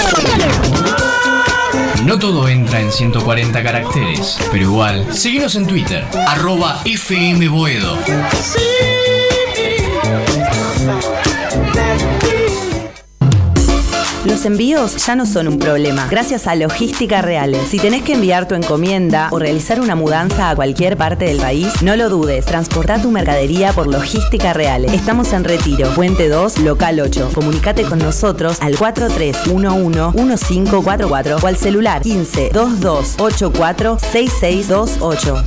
No todo entra en 140 caracteres, pero igual, síguenos en Twitter, @FMBoedo. Los envíos ya no son un problema, gracias a Logística Reales. Si tenés que enviar tu encomienda o realizar una mudanza a cualquier parte del país, no lo dudes, transportá tu mercadería por Logística Reales. Estamos en Retiro, Puente 2, Local 8. Comunicate con nosotros al 4311-1544 o al celular 152284-6628.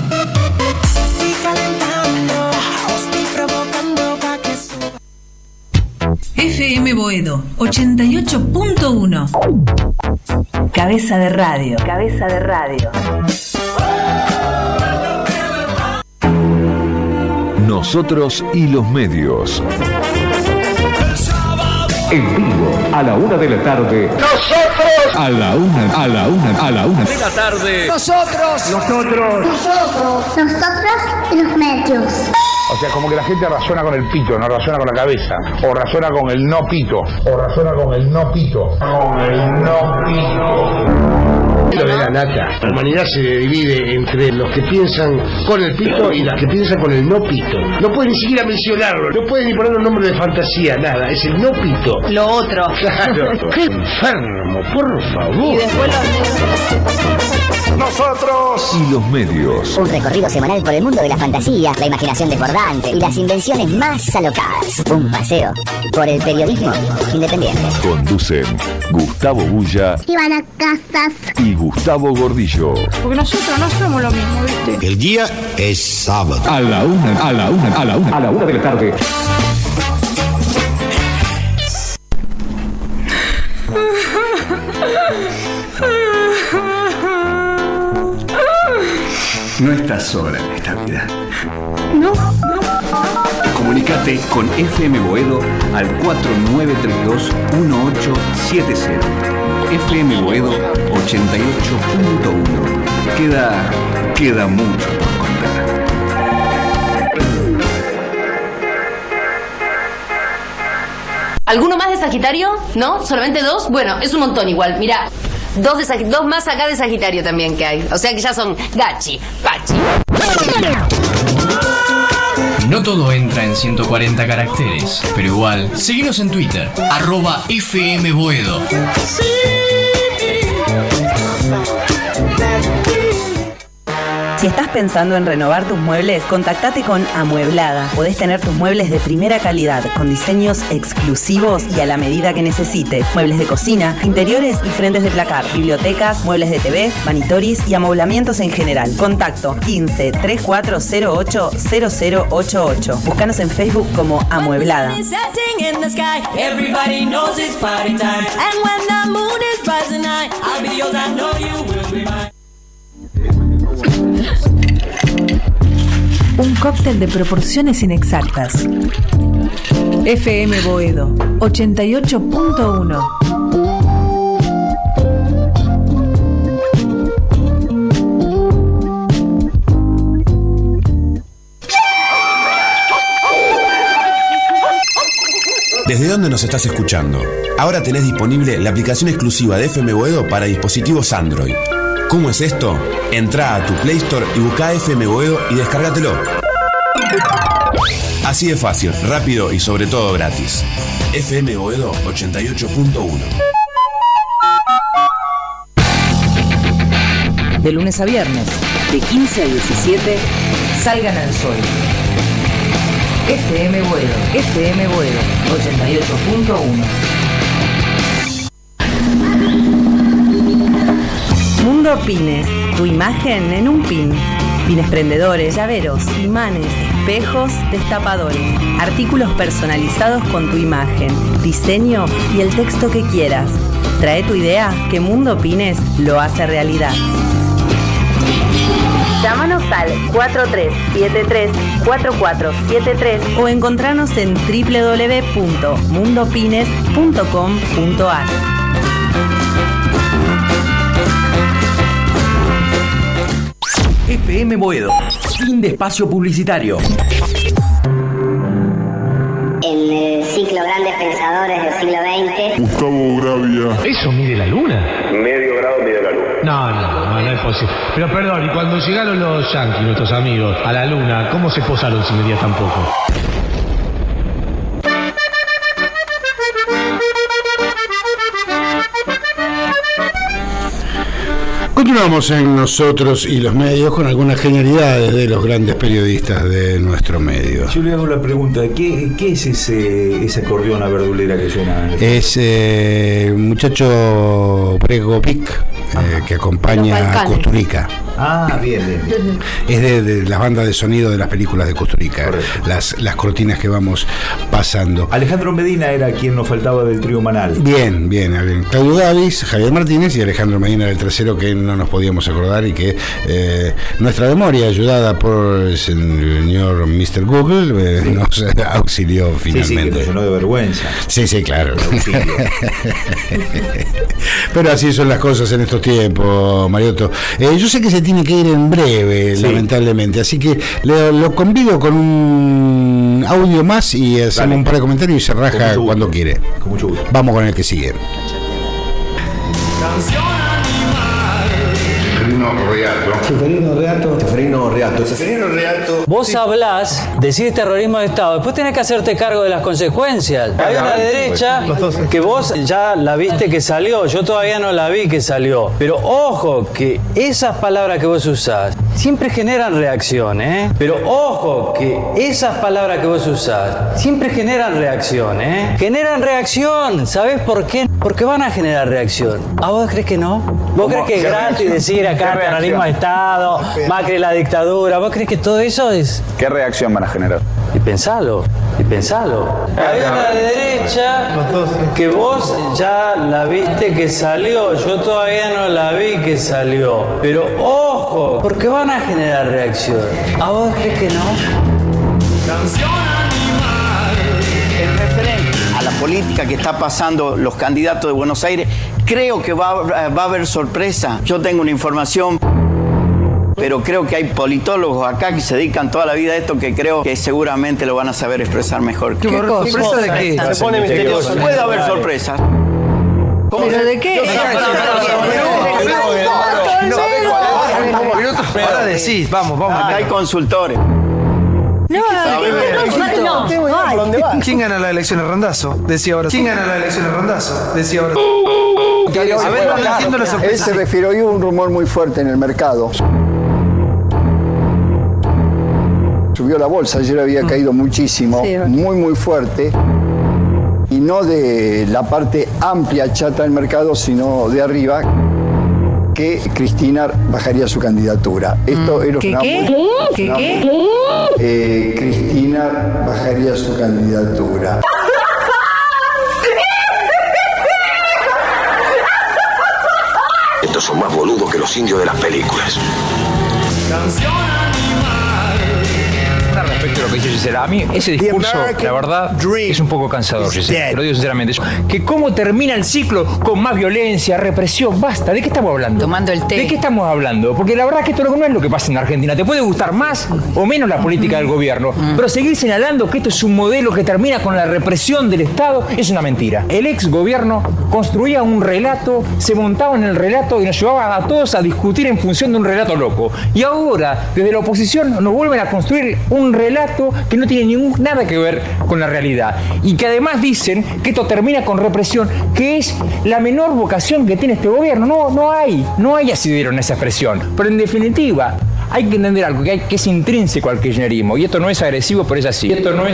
FM Boedo 88.1. Cabeza de radio. Cabeza de radio. Nosotros y los medios. En vivo, a la 1 de la tarde. Nosotros. A la una de la tarde. Nosotros y los medios. O sea, como que la gente razona con el pito, no razona con la cabeza. O razona con el no pito. O razona con el no pito. Con el no pito. Lo de la nata. La humanidad se divide entre los que piensan con el pito y los que piensan con el no pito. No pueden ni siquiera mencionarlo, no pueden ni poner un nombre de fantasía, nada. Es el no pito. Lo otro. Claro. ¡Qué enfermo, por favor! Y después Nosotros y los medios. Un recorrido semanal por el mundo de la fantasía, la imaginación desbordante y las invenciones más alocadas. Un paseo por el periodismo independiente. Conducen Gustavo Bulla, Ivana Casas y Gustavo Gordillo. Porque nosotros no somos lo mismo, ¿viste? El día es sábado. A la una de la tarde. No estás sola en esta vida. No. Comunicate con FM Boedo al 4932-1870. FM Boedo 88.1. Queda mucho por contar. ¿Alguno más de Sagitario? ¿No? ¿Solamente 2? Bueno, es un montón igual. Mira, 2 más acá de Sagitario también que hay. O sea que ya son Gachi, Pachi. No todo entra en 140 caracteres, pero igual, síguenos en Twitter, @FMBoedo. Si estás pensando en renovar tus muebles, contactate con Amueblada. Podés tener tus muebles de primera calidad, con diseños exclusivos y a la medida que necesites. Muebles de cocina, interiores y frentes de placar, bibliotecas, muebles de TV, vanitoris y amoblamientos en general. Contacto 15-3408-0088. Búscanos en Facebook como Amueblada. Un cóctel de proporciones inexactas. FM Boedo 88.1. ¿Desde dónde nos estás escuchando? Ahora tenés disponible la aplicación exclusiva de FM Boedo para dispositivos Android. ¿Cómo es esto? Entrá a tu Play Store y buscá FM Boedo y descárgatelo. Así de fácil, rápido y sobre todo gratis. FM Boedo 88.1. De lunes a viernes, de 15 a 17, salgan al sol. FM Boedo 88.1. Mundo Pines, tu imagen en un pin. Pines prendedores, llaveros, imanes, espejos, destapadores. Artículos personalizados con tu imagen, diseño y el texto que quieras. Trae tu idea que Mundo Pines lo hace realidad. Llámanos al 4373-4473 o encontranos en www.mundopines.com.ar. FM Boedo. Fin de espacio publicitario. En el ciclo Grandes Pensadores del siglo XX. Gustavo Gravia. ¿Eso mide la luna? Medio grado mide la luna. No es posible. Pero perdón, y cuando llegaron los yanquis, nuestros amigos, a la luna, ¿cómo se posaron si medía tan poco? Continuamos en Nosotros y los Medios con algunas genialidades de los grandes periodistas de nuestro medio. Yo le hago la pregunta, ¿qué es ese acordeón a verdulera que suena? Es un muchacho Bregovic que acompaña a Kusturica. Ah, bien. Es de las bandas de sonido de las películas de Kusturica, las cortinas que vamos pasando. Alejandro Medina era quien nos faltaba del trío Manal. Bien. Claudio Davis, Javier Martínez y Alejandro Medina era el tercero que no nos podíamos acordar y que nuestra memoria, ayudada por el señor Mr. Google, nos auxilió finalmente. Sí, que nos llenó de vergüenza. Sí, claro. Pero así son las cosas en estos tiempos, Mariotto. Yo sé que se tiene que ir en breve, lamentablemente, así que lo convido con un audio más y hacemos un par de comentarios y se raja cuando quiere. Con mucho gusto. Vamos con el que sigue. Seferino Reato. Vos hablás, decís terrorismo de Estado, después tenés que hacerte cargo de las consecuencias. Hay una derecha que vos ya la viste que salió, yo todavía no la vi que salió. Pero ojo, que esas palabras que vos usás siempre generan reacción, ¿eh? Pero ojo, que esas palabras que vos usás siempre generan reacción, ¿eh? Generan reacción, ¿sabés por qué? Porque van a generar reacción. ¿A vos crees que no? ¿Vos crees que es gratis decir acá terrorismo de Estado, Macri la dictadura? ¿Vos crees que todo eso es...? ¿Qué reacción van a generar? Y pensalo. Hay una derecha que vos ya la viste que salió, yo todavía no la vi que salió. Pero ojo, porque van a generar reacción. ¿A vos crees que no? En referente a la política que está pasando los candidatos de Buenos Aires, creo que va a haber sorpresa. Yo tengo una información, pero creo que hay politólogos acá que se dedican toda la vida a esto que creo que seguramente lo van a saber expresar mejor. ¿Qué sorpresa de qué? Se pone misterioso. Puede haber sorpresas. ¿Pero de qué? Ahora decís, vamos. Acá hay consultores. ¿Quién gana las elecciones? Randazo, decía ahora. ¿Quién gana las elecciones? Randazo, decía ahora. A ver, no entiendo la sorpresa. Él se refirió, hoy hubo un rumor muy fuerte en el mercado. Subió la bolsa, ayer había caído muchísimo, muy fuerte. Y no de la parte amplia, chata del mercado, sino de arriba, que Cristina bajaría su candidatura. Esto era Cristina bajaría su candidatura. Estos son más boludos que los indios de las películas. Respecto a lo que dice Gisela, a mí ese discurso, la verdad, es un poco cansador, Gisela, lo digo sinceramente. Que cómo termina el ciclo con más violencia, represión, basta, ¿de qué estamos hablando? Tomando el té. ¿De qué estamos hablando? Porque la verdad es que esto no es lo que pasa en Argentina. Te puede gustar más o menos la política del gobierno, pero seguir señalando que esto es un modelo que termina con la represión del Estado es una mentira. El ex gobierno construía un relato, se montaba en el relato y nos llevaba a todos a discutir en función de un relato loco. Y ahora, desde la oposición, nos vuelven a construir un relato que no tiene nada que ver con la realidad. Y que además dicen que esto termina con represión, que es la menor vocación que tiene este gobierno. No hay asidero en esa expresión. Pero en definitiva, hay que entender algo que es intrínseco al kirchnerismo. Y esto no es agresivo, pero es así.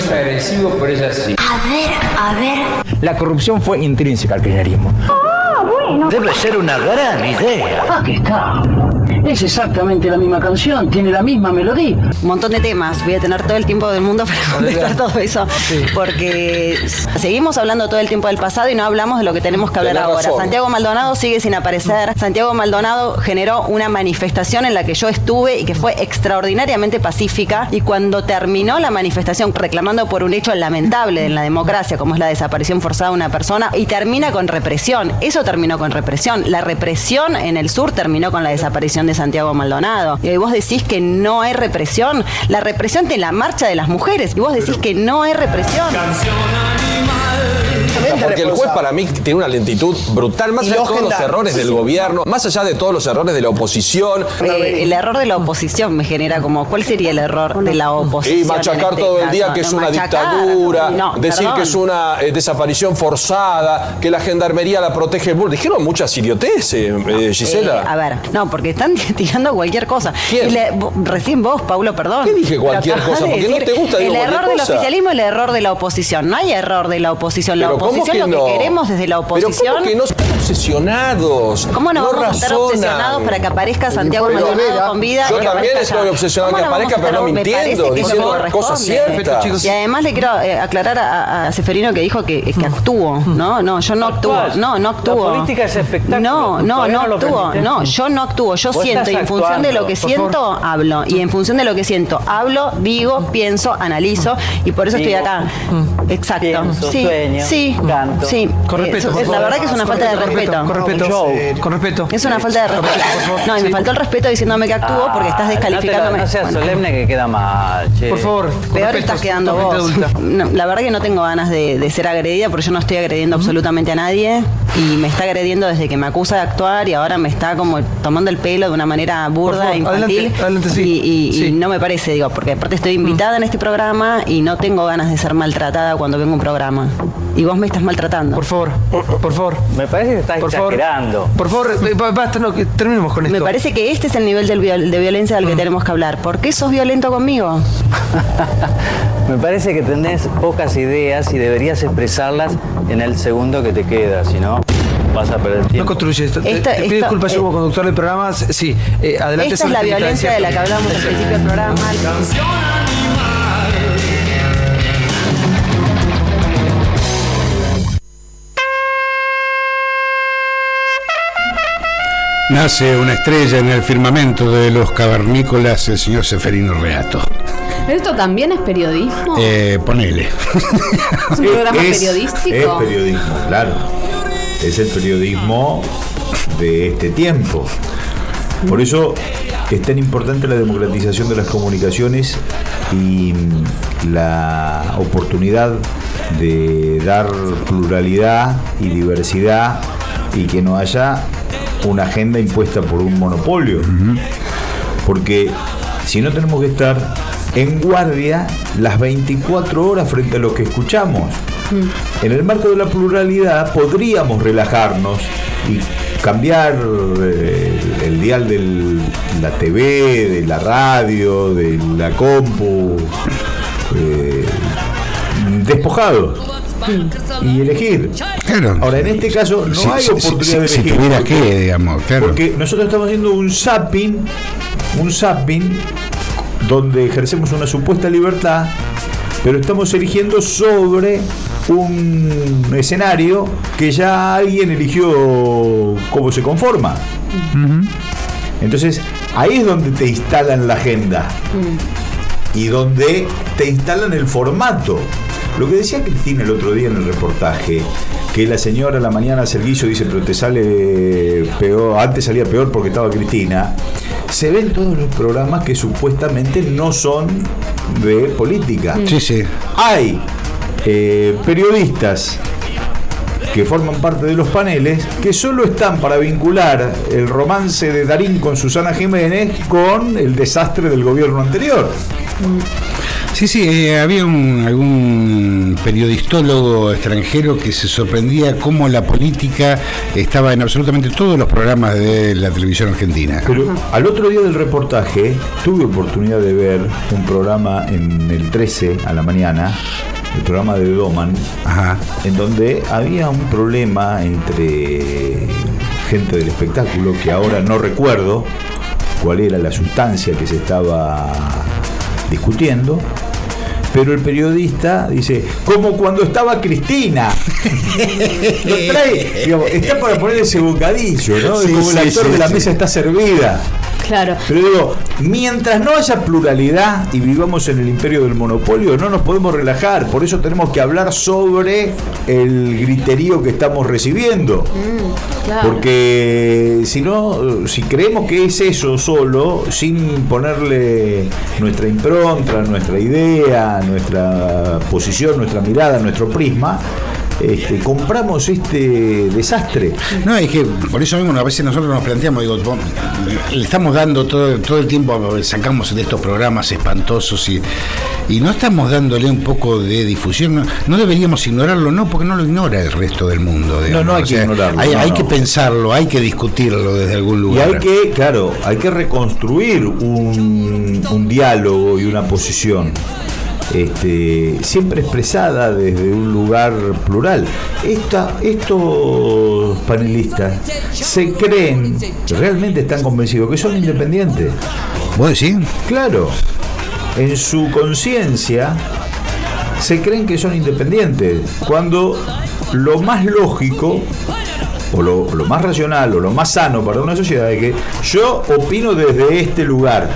A ver. La corrupción fue intrínseca al kirchnerismo. Bueno. Debe ser una gran idea. Aquí está. Es exactamente la misma canción, tiene la misma melodía. Un montón de temas, voy a tener todo el tiempo del mundo para contestar todo eso, porque seguimos hablando todo el tiempo del pasado y no hablamos de lo que tenemos que hablar ahora. Razón. Santiago Maldonado sigue sin aparecer. Santiago Maldonado generó una manifestación en la que yo estuve y que fue extraordinariamente pacífica, y cuando terminó la manifestación reclamando por un hecho lamentable en la democracia, como es la desaparición forzada de una persona, y termina con represión. Eso terminó con represión. La represión en el sur terminó con la desaparición de Santiago Maldonado. Y vos decís que no hay represión. La represión tiene la marcha de las mujeres. Y vos decís que no hay represión. Porque el juez para mí tiene una lentitud brutal, más allá de todos los errores del gobierno, más allá de todos los errores de la oposición. El error de la oposición me genera como, ¿cuál sería el error de la oposición? Y machacar todo el día que es una dictadura, decir que es una desaparición forzada, que la gendarmería la protege. Dijeron muchas idioteces, Gisela. A ver, no, porque están tirando cualquier cosa. Recién vos, Paulo, perdón. ¿Qué dije cualquier cosa? Porque no te gusta, digo, el error del oficialismo, el error de la oposición. No hay error de la oposición. La oposición, lo que queremos desde la oposición. ¿Cómo que no están obsesionados? ¿Cómo no vamos a estar obsesionados para que aparezca Santiago Maldonado con vida? Yo también estoy obsesionado que aparezca, pero no mintiendo, diciendo cosas ciertas. Y además le quiero aclarar a Ceferino que dijo que actuó. No, yo no actúo. No actúo. La política es espectáculo. No actúo. No, yo no actúo. Yo siento y en función de lo que siento, hablo. Y en función de lo que siento, hablo, digo, pienso, analizo, y por eso estoy acá. Exacto. Pienso, sueño, canto. Sí. Con respeto. La verdad que es una falta de respeto. Con respeto. Es una falta de respeto. No, y me faltó el respeto diciéndome que actúo porque estás descalificándome. No seas solemne que queda mal, che. Por favor. Peor estás quedando vos. No, la verdad que no tengo ganas de ser agredida, porque yo no estoy agrediendo absolutamente a nadie, y me está agrediendo desde que me acusa de actuar y ahora me está como tomando el pelo de una manera burda, infantil. Adelante, sí. Y no me parece, digo, porque aparte estoy invitada en este programa y no tengo ganas de ser maltratada cuando vengo a un programa. Y vos me estás maltratando. Por favor. Me parece que estás exagerando. Por favor, basta, que terminemos con esto. Me parece que este es el nivel de violencia del que tenemos que hablar. ¿Por qué sos violento conmigo? Me parece que tenés pocas ideas y deberías expresarlas en el segundo que te queda, si no vas a perder tiempo. No construye esto. Te pido disculpas yo como conductor del programa. Sí, adelante. Esta es la violencia de la que hablamos al principio del programa. Nace una estrella en el firmamento de los cavernícolas, el señor Ceferino Reato. ¿Pero esto también es periodismo? Ponele. ¿Es un programa periodístico? Es periodismo, claro. Es el periodismo de este tiempo. Por eso es tan importante la democratización de las comunicaciones y la oportunidad de dar pluralidad y diversidad, y que no haya una agenda impuesta por un monopolio. Porque si no, tenemos que estar en guardia las 24 horas frente a lo que escuchamos. En el marco de la pluralidad podríamos relajarnos y cambiar el dial de la TV, de la radio, de la compu, despojados, y elegir. Claro. Ahora, en este caso no hay oportunidad de elegir. Si tuviera que, digamos, claro. Porque nosotros estamos haciendo un zapping donde ejercemos una supuesta libertad, pero estamos eligiendo sobre un escenario que ya alguien eligió cómo se conforma. Entonces, ahí es donde te instalan la agenda y donde te instalan el formato. Lo que decía Cristina el otro día en el reportaje, que la señora a la mañana hace el guiso, dice, pero te sale peor, antes salía peor porque estaba Cristina. Se ven todos los programas que supuestamente no son de política. Sí. Hay periodistas que forman parte de los paneles que solo están para vincular el romance de Darín con Susana Jiménez con el desastre del gobierno anterior. Sí, había algún periodistólogo extranjero que se sorprendía cómo la política estaba en absolutamente todos los programas de la televisión argentina. Pero al otro día del reportaje tuve oportunidad de ver un programa en el 13 a la mañana, el programa de Doman, en donde había un problema entre gente del espectáculo, que ahora no recuerdo cuál era la sustancia que se estaba discutiendo, pero el periodista dice, como cuando estaba Cristina. Lo trae, digamos, está para poner ese bocadillo, ¿no? Sí, como el actor de la mesa está servida. Claro. Pero digo, mientras no haya pluralidad y vivamos en el imperio del monopolio, no nos podemos relajar. Por eso tenemos que hablar sobre el griterío que estamos recibiendo. Claro. Porque si no, si creemos que es eso solo, sin ponerle nuestra impronta, nuestra idea, nuestra posición, nuestra mirada, nuestro prisma, compramos este desastre. No, es que por eso mismo a veces nosotros nos planteamos, digo, le estamos dando todo el tiempo, sacamos de estos programas espantosos y no estamos dándole un poco de difusión. No deberíamos ignorarlo, no, porque no lo ignora el resto del mundo, digamos. No hay que ignorarlo. Hay que pensarlo, hay que discutirlo desde algún lugar. Y hay que reconstruir un diálogo y una posición. Siempre expresada desde un lugar plural. Estos panelistas realmente están convencidos que son independientes. ¿Vos decís? Claro, en su conciencia se creen que son independientes, cuando lo más lógico o lo más racional o lo más sano para una sociedad es que yo opino desde este lugar.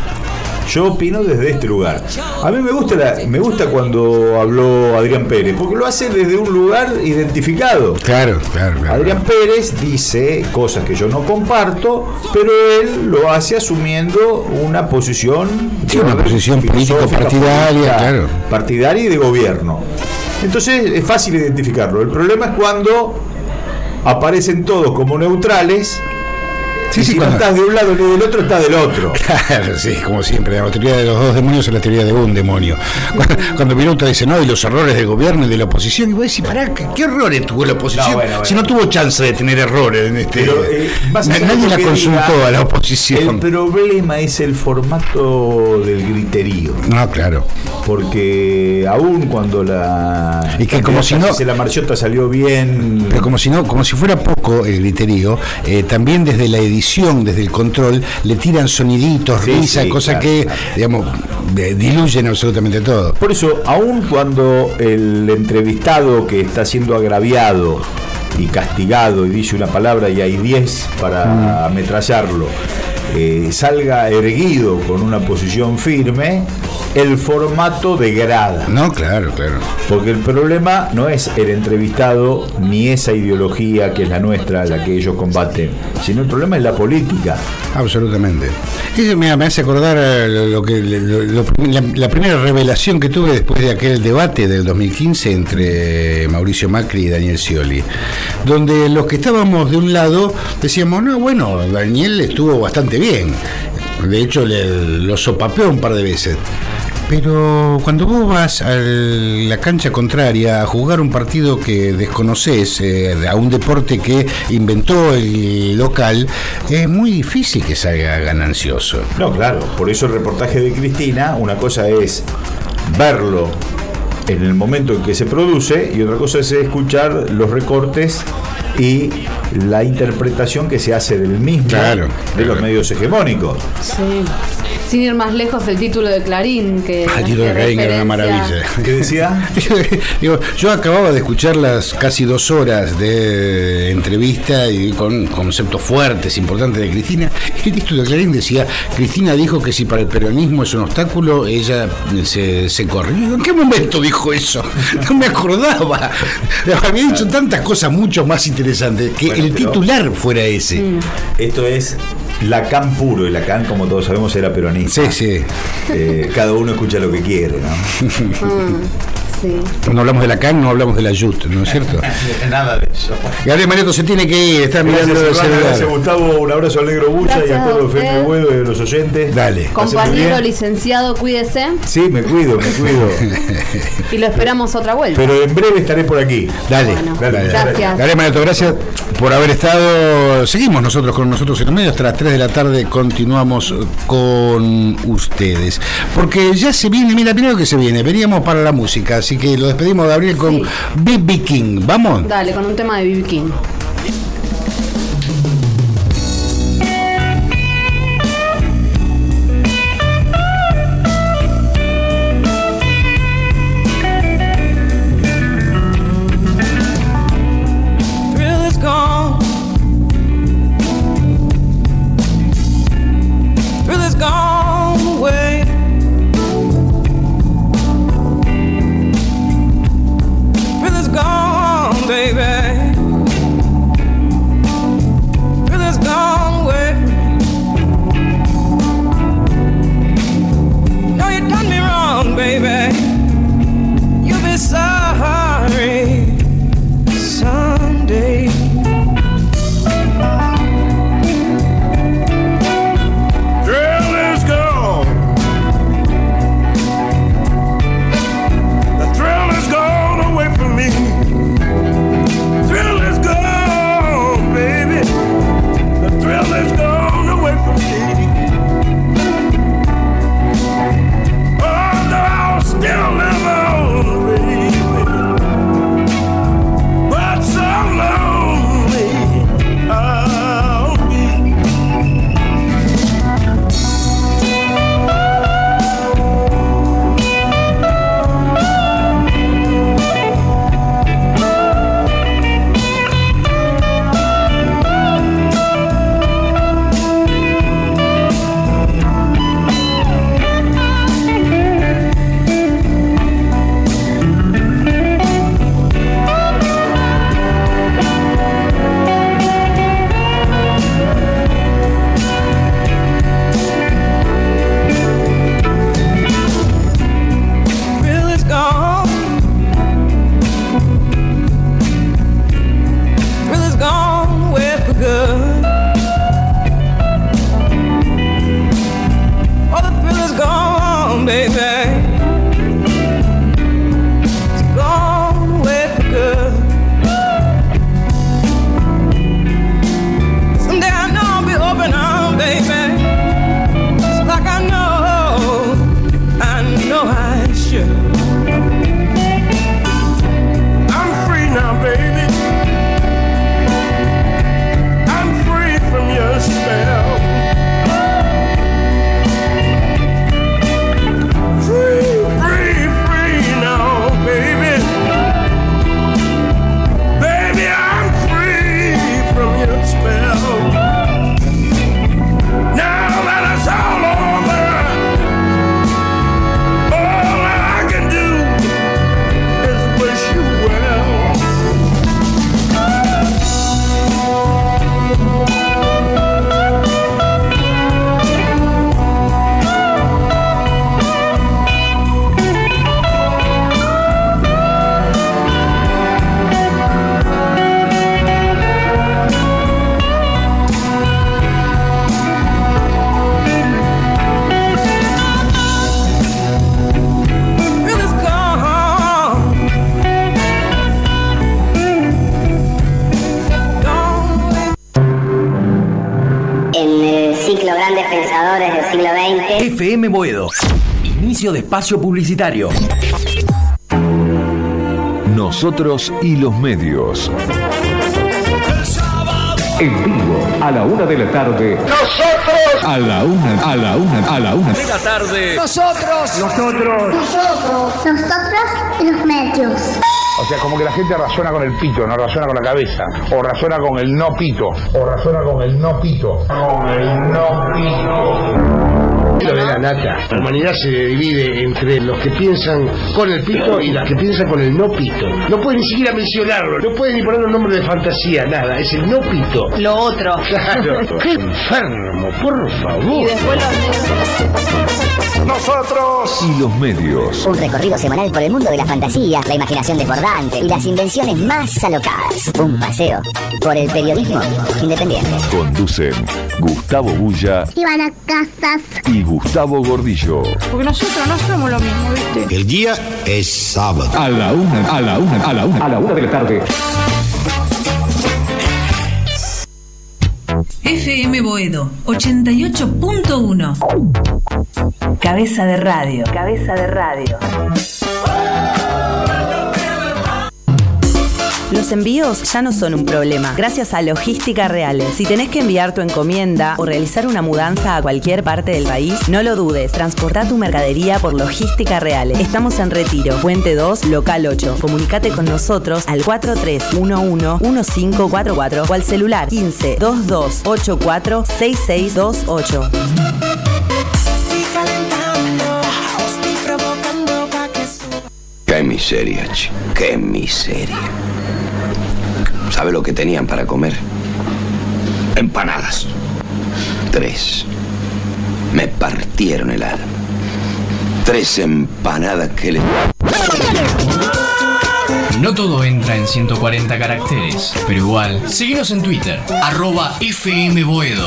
A mí me gusta cuando habló Adrián Pérez, porque lo hace desde un lugar identificado. Claro. Adrián Pérez dice cosas que yo no comparto, pero él lo hace asumiendo una posición, político-partidaria, claro. Partidaria y de gobierno. Entonces es fácil identificarlo. El problema es cuando aparecen todos como neutrales. Si no estás de un lado ni del otro, estás del otro. Claro, sí, como siempre. La teoría de los dos demonios es la teoría de un demonio. Cuando Minuta dice, no, y los errores del gobierno y de la oposición, y vos decís, pará, ¿qué errores tuvo la oposición? Si no tuvo chance de tener errores en nadie la consultó a la oposición. El problema es el formato del griterío. No, claro. Porque aún cuando la marchota salió bien. Pero como si fuera poco el griterío, también desde la edición, desde el control, le tiran soniditos, risas, cosas que, digamos, diluyen absolutamente todo. Por eso, aun cuando el entrevistado que está siendo agraviado y castigado y dice una palabra y hay 10 para ametrallarlo, salga erguido con una posición firme, el formato degrada. No, claro. Porque el problema no es el entrevistado ni esa ideología que es la nuestra, la que ellos combaten, sino el problema es la política. Absolutamente. Eso me hace acordar la primera revelación que tuve después de aquel debate del 2015 entre Mauricio Macri y Daniel Scioli, donde los que estábamos de un lado decíamos, no, bueno, Daniel estuvo bastante bien. De hecho, lo sopapeó un par de veces. Pero cuando vos vas a la cancha contraria a jugar un partido que desconoces, a un deporte que inventó el local, es muy difícil que salga ganancioso. No, claro, por eso el reportaje de Cristina, una cosa es verlo en el momento en que se produce y otra cosa es escuchar los recortes y la interpretación que se hace del mismo, de los medios hegemónicos. Sí. Sin ir más lejos, el título de Clarín, que el título de Clarín era una maravilla. ¿Qué decía? Digo, yo acababa de escuchar las casi 2 horas de entrevista y con conceptos fuertes, importantes de Cristina. El título de Clarín decía, Cristina dijo que si para el peronismo es un obstáculo, ella se corrió. ¿En qué momento dijo eso? No me acordaba. Había dicho tantas cosas mucho más interesantes que el titular fuera ese. Esto es Lacan puro, y Lacan, como todos sabemos, era peronista. Sí. Cada uno escucha lo que quiere, ¿no? Sí. Cuando hablamos de la CAN no hablamos de la YUT, ¿no es cierto? Nada de eso. Gabriel Maneto se tiene que ir, está mirando el celular. Gracias, Gustavo, un abrazo al Negro Bucha y a todo el FM Boedo y a los oyentes. Dale. Compañero licenciado, cuídese. Sí, me cuido. Y lo esperamos otra vuelta. Pero en breve estaré por aquí. Dale. Gracias. Gabriel Maneto, gracias por haber estado. Seguimos nosotros con nosotros en el medio hasta las 3 de la tarde. Continuamos con ustedes. Porque ya se viene, mira, primero que se viene, veníamos para la música, así que lo despedimos, Gabriel, con B.B. King. ¿Vamos? Dale, con un tema de B.B. King. FM Boedo. Inicio de espacio publicitario. Nosotros y los medios. En vivo, a la 1 de la tarde. Nosotros. A la una de la tarde. Nosotros y los medios. O sea, como que la gente razona con el pito, no razona con la cabeza. O razona con el no pito. O razona con el no pito. Con el no pito. Lo de la nata. La humanidad se divide entre los que piensan con el pito y los que piensan con el no pito. No pueden ni siquiera mencionarlo, no pueden ni poner un nombre de fantasía, nada. Es el no pito. Lo otro. Claro. Qué enfermo, por favor. Y después los nosotros y los medios. Un recorrido semanal por el mundo de la fantasía, la imaginación desbordante y las invenciones más alocadas. Un paseo por el periodismo independiente. Conducen Gustavo Bulla, Ivana Casas y Gustavo Gordillo. Porque nosotros no somos lo mismo, ¿viste? El día es sábado. A la una de la tarde. FM Boedo 88.1. Cabeza de radio. Cabeza de radio. Los envíos ya no son un problema, gracias a Logística Reales. Si tenés que enviar tu encomienda o realizar una mudanza a cualquier parte del país, no lo dudes, transportá tu mercadería por Logística Reales. Estamos en Retiro, Puente 2, Local 8. Comunicate con nosotros al 4311-1544 o al celular 15-2284-6628. Qué miseria, chico, qué miseria. ¿Sabe lo que tenían para comer? Empanadas. 3. Me partieron el alma. 3 empanadas que le... No todo entra en 140 caracteres, pero igual, síguenos en Twitter, @FMBoedo.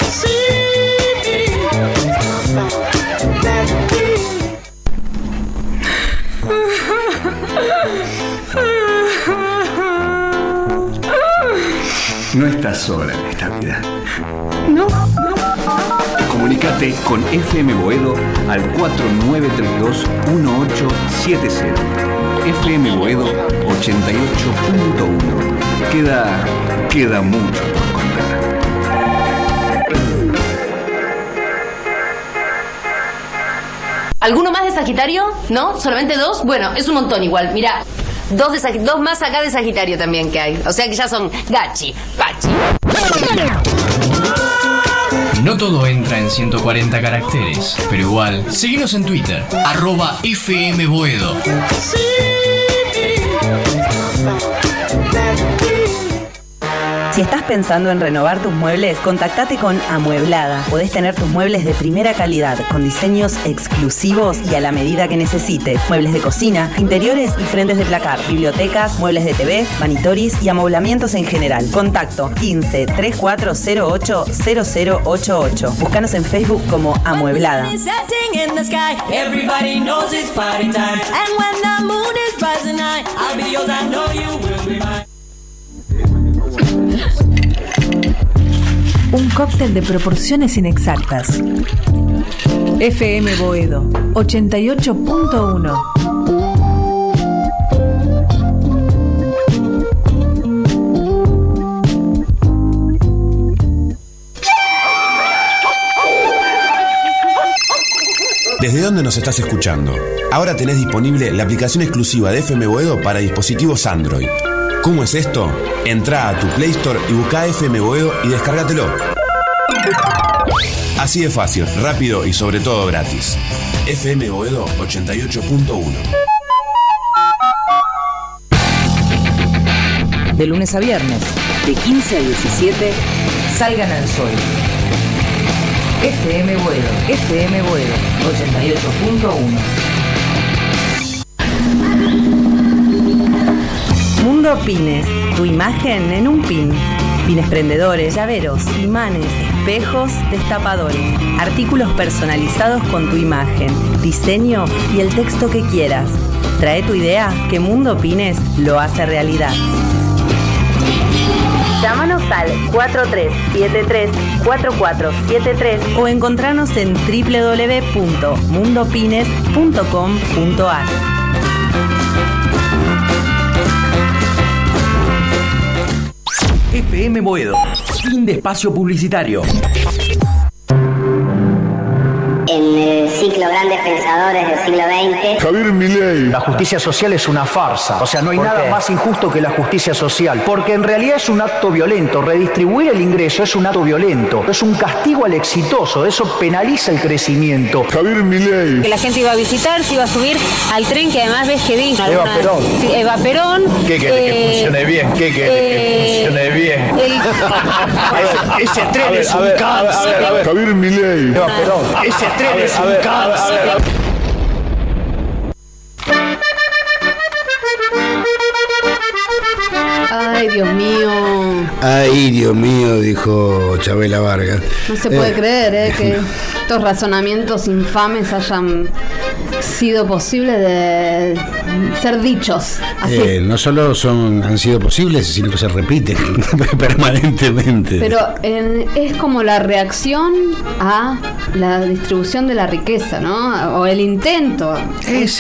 No estás sola en esta vida. No. Comunicate con FM Boedo al 4932-1870. FM Boedo 88.1. Queda mucho por contar. ¿Alguno más de Sagitario? ¿No? ¿Solamente 2? Bueno, es un montón igual. Mira, 2 más acá de Sagitario también que hay. O sea que ya son Gachi, Pachi. No todo entra en 140 caracteres, pero igual, síguenos en Twitter, @FMBoedo. Si estás pensando en renovar tus muebles, contactate con Amueblada. Podés tener tus muebles de primera calidad, con diseños exclusivos y a la medida que necesites. Muebles de cocina, interiores y frentes de placar, bibliotecas, muebles de TV, manitoris y amoblamientos en general. Contacto 15-3408-0088. Búscanos en Facebook como Amueblada. Un cóctel de proporciones inexactas. FM Boedo 88.1. ¿Desde dónde nos estás escuchando? Ahora tenés disponible la aplicación exclusiva de FM Boedo para dispositivos Android. ¿Cómo es esto? Entrá a tu Play Store y buscá FM Boedo y descárgatelo. Así de fácil, rápido y sobre todo gratis. FM Boedo 88.1. De lunes a viernes, de 15 a 17, salgan al sol. FM Boedo 88.1. Mundo Pines, tu imagen en un pin. Pines prendedores, llaveros, imanes, espejos, destapadores. Artículos personalizados con tu imagen, diseño y el texto que quieras. Trae tu idea que Mundo Pines lo hace realidad. Llámanos al 4373-4473 o encontranos en www.mundopines.com.ar. FM Boedo. Fin de espacio publicitario. En el ciclo Grandes Pensadores del siglo XX. Javier Milei. La justicia social es una farsa. O sea, no hay nada más injusto que la justicia social. Porque en realidad es un acto violento. Redistribuir el ingreso es un acto violento. Es un castigo al exitoso. Eso penaliza el crecimiento. Javier Milei. Que la gente iba a visitar, se iba a subir al tren que además ves que vino. Eva Perón. Sí, Eva Perón. ¿Qué querés que funcione bien? ¿Qué querés que funcione bien? Ese tren es un cáncer. Javier Milei. Eva Perón. Ese tren es un cáncer. Ay, Dios mío. Ay, Dios mío, dijo Chabela Vargas. No se puede creer que estos razonamientos infames hayan sido posibles de ser dichos así. No solo han sido posibles, sino que se repiten permanentemente. Pero es como la reacción a la distribución de la riqueza, ¿no? O el intento. Es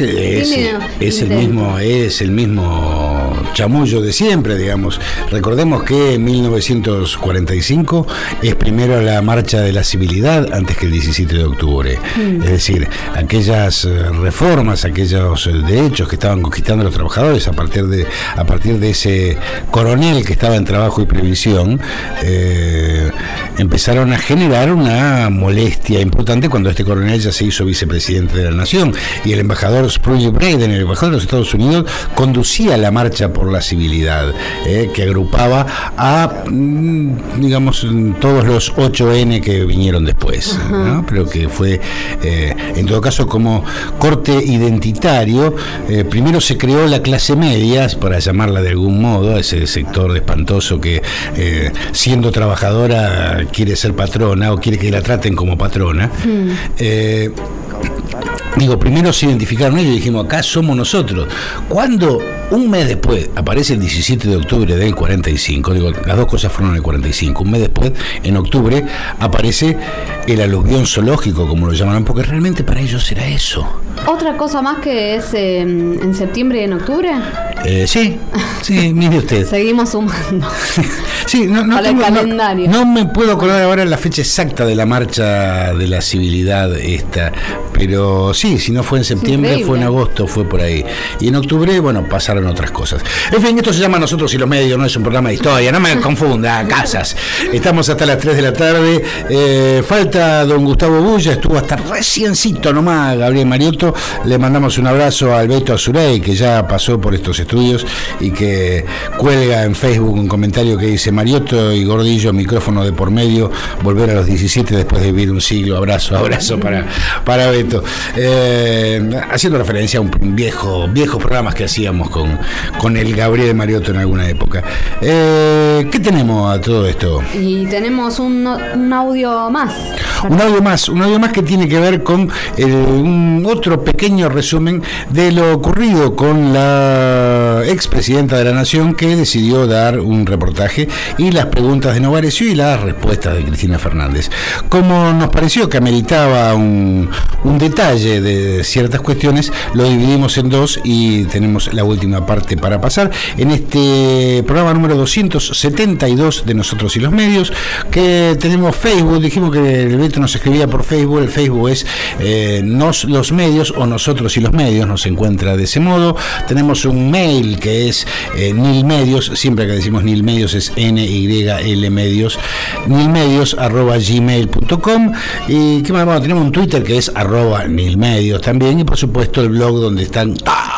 el mismo chamullo de siempre, digamos. Recordemos que en 1945 es primero la marcha de la civilidad antes que el 17 de octubre. Es decir, aquellas reformas, aquellos derechos que estaban conquistando los trabajadores a partir de ese coronel que estaba en trabajo y previsión, empezaron a generar una molestia importante cuando este coronel ya se hizo vicepresidente de la nación y el embajador Spruill Braden, el embajador de los Estados Unidos, conducía la marcha por la civilidad, que agrupaba a, digamos, todos los 8N que vinieron después, ¿no? Pero que fue, en todo caso, como corte identitario. Primero se creó la clase media, para llamarla de algún modo, ese sector espantoso que, siendo trabajadora, quiere ser patrona o quiere que la traten como patrona. Primero se identificaron ellos y dijimos, acá somos nosotros. Cuando un mes después aparece el 17 de octubre del 45, las dos cosas fueron en el 45, un mes después, en octubre, aparece el aluvión zoológico, como lo llamaron, porque realmente para ellos era eso. ¿Otra cosa más que es en septiembre y en octubre? Sí, mire usted. Seguimos sumando. Sí, para el calendario. No me puedo acordar ahora la fecha exacta de la marcha de la civilidad esta, pero sí, si no fue en septiembre, increíble. Fue en agosto, fue por ahí. Y en octubre, pasaron otras cosas. En fin, esto se llama Nosotros y los Medios, no es un programa de historia, no me confunda, Casas. Estamos hasta las 3 de la tarde. Falta don Gustavo Bulla, estuvo hasta reciencito nomás Gabriel Mariotto. Le mandamos un abrazo al Beto Azurey, que ya pasó por estos estudios y que cuelga en Facebook un comentario que dice: Mariotto y Gordillo, micrófono de por medio, volver a los 17 después de vivir un siglo. Abrazo para Beto. Haciendo referencia a viejos programas que hacíamos con el Gabriel Mariotto en alguna época. ¿Qué tenemos a todo esto? Y tenemos un audio más. Un audio más que tiene que ver con un otro pequeño resumen de lo ocurrido con la expresidenta de la Nación, que decidió dar un reportaje y las preguntas de Novarecio y las respuestas de Cristina Fernández. Como nos pareció que ameritaba un detalle de ciertas cuestiones, lo dividimos en dos y tenemos la última parte para pasar en este programa número 272 de Nosotros y los Medios, que tenemos Facebook. Dijimos que el Beto nos escribía por Facebook. El Facebook es los medios o Nosotros y los Medios, nos encuentra de ese modo. Tenemos un mail que es nilmedios, siempre que decimos nilmedios es NYL medios, nilmedios@gmail.com. Y ¿qué más? Tenemos un Twitter que es @nilmedios también, y por supuesto el blog donde están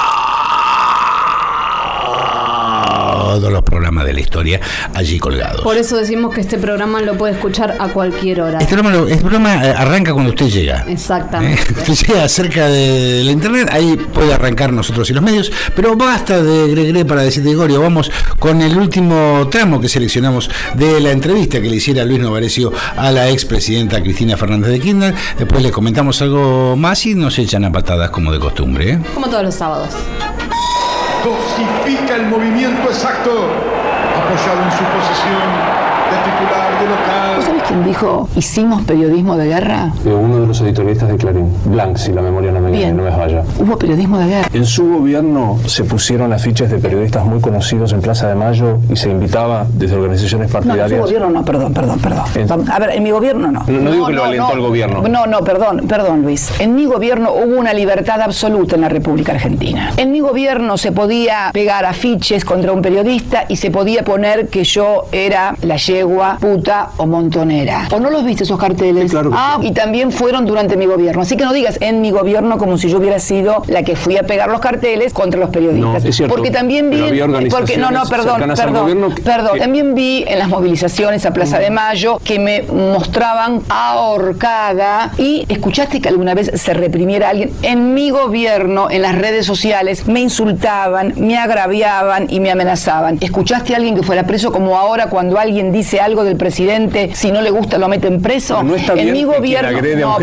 todos los programas de la historia allí colgados. Por eso decimos que este programa lo puede escuchar a cualquier hora. Este programa arranca cuando usted llega. Exactamente. Usted llega cerca de la internet, ahí puede arrancar Nosotros y los Medios, pero basta de gregre para decirte, Gregorio. Vamos con el último tramo que seleccionamos de la entrevista que le hiciera Luis Novarecio a la expresidenta Cristina Fernández de Kirchner. Después le comentamos algo más y nos echan a patadas como de costumbre. Como todos los sábados. Dosifica el movimiento exacto, apoyado en su posición de titular de local. ¿Vos sabés quién dijo hicimos periodismo de guerra? Uno de los editorialistas de Clarín, Blanc, si la memoria no me falla. Hubo periodismo de guerra. En su gobierno se pusieron afiches de periodistas muy conocidos en Plaza de Mayo y se invitaba desde organizaciones partidarias. No, en su gobierno no, perdón. A ver, en mi gobierno no. No digo que lo alentó el gobierno. No, perdón, Luis. En mi gobierno hubo una libertad absoluta en la República Argentina. En mi gobierno se podía pegar afiches contra un periodista y se podía poner que yo era la yegua, puta o montonera. ¿O no los viste esos carteles? Sí, claro que sí. Y también fueron durante mi gobierno. Así que no digas en mi gobierno como si yo hubiera sido la que fui a pegar los carteles contra los periodistas. No, es cierto. Porque también vi... Perdón. También vi en las movilizaciones a Plaza de Mayo que me mostraban ahorcada. Y escuchaste que alguna vez se reprimiera a alguien. En mi gobierno, en las redes sociales, me insultaban, me agraviaban y me amenazaban. ¿Escuchaste a alguien que fuera preso como ahora cuando alguien dice algo del presidente, si no le gusta lo meten preso? No está bien en mi gobierno,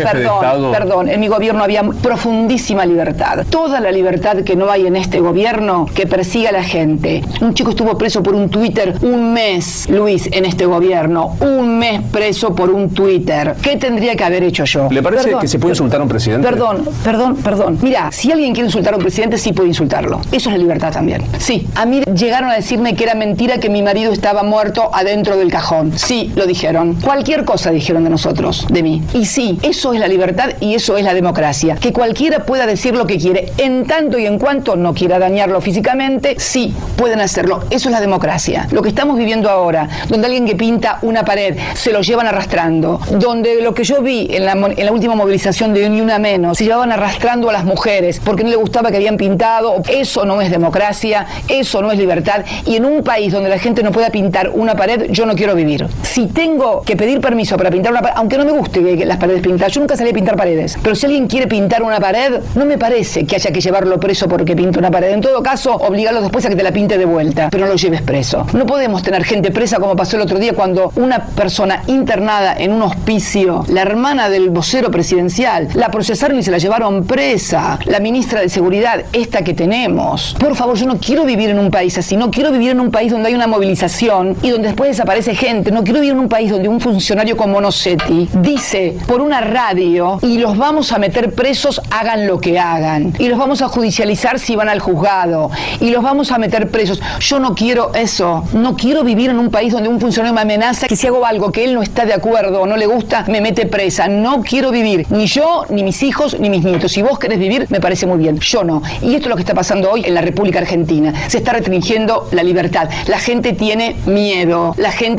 perdón, en mi gobierno había profundísima libertad. Toda la libertad que no hay en este gobierno que persiga a la gente. Un chico estuvo preso por un Twitter un mes, Luis, en este gobierno. Un mes preso por un Twitter. ¿Qué tendría que haber hecho yo? ¿Le parece que se puede insultar a un presidente? Perdón. Mira, si alguien quiere insultar a un presidente, sí puede insultarlo. Eso es la libertad también. Sí, a mí llegaron a decirme que era mentira que mi marido estaba muerto adentro del cajón. Sí, lo dijeron. Cualquier cosa dijeron de nosotros, de mí. Y sí, eso es la libertad y eso es la democracia. Que cualquiera pueda decir lo que quiere, en tanto y en cuanto no quiera dañarlo físicamente, sí, pueden hacerlo. Eso es la democracia. Lo que estamos viviendo ahora, donde alguien que pinta una pared se lo llevan arrastrando, donde lo que yo vi en la última movilización de Ni Una Menos, se llevaban arrastrando a las mujeres porque no le gustaba que habían pintado, eso no es democracia, eso no es libertad. Y en un país donde la gente no pueda pintar una pared, yo no quiero vivir. Si tengo que pedir permiso para pintar una pared, aunque no me guste las paredes pintadas, yo nunca salí a pintar paredes, pero si alguien quiere pintar una pared, no me parece que haya que llevarlo preso porque pinta una pared. En todo caso, obligarlo después a que te la pinte de vuelta, pero no lo lleves preso. No podemos tener gente presa como pasó el otro día cuando una persona internada en un hospicio, la hermana del vocero presidencial, la procesaron y se la llevaron presa, la ministra de Seguridad, esta que tenemos. Por favor, yo no quiero vivir en un país así, no quiero vivir en un país donde hay una movilización y donde después desaparece gente, no quiero vivir en un país donde un funcionario como Nocetti dice por una radio y los vamos a meter presos hagan lo que hagan, y los vamos a judicializar si van al juzgado, y los vamos a meter presos. Yo no quiero eso, no quiero vivir en un país donde un funcionario me amenaza que si hago algo que él no está de acuerdo o no le gusta, me mete presa. No quiero vivir, ni yo, ni mis hijos, ni mis nietos. Si vos querés vivir, me parece muy bien, yo no. Y esto es lo que está pasando hoy en la República Argentina. Se está restringiendo la libertad. La gente tiene miedo,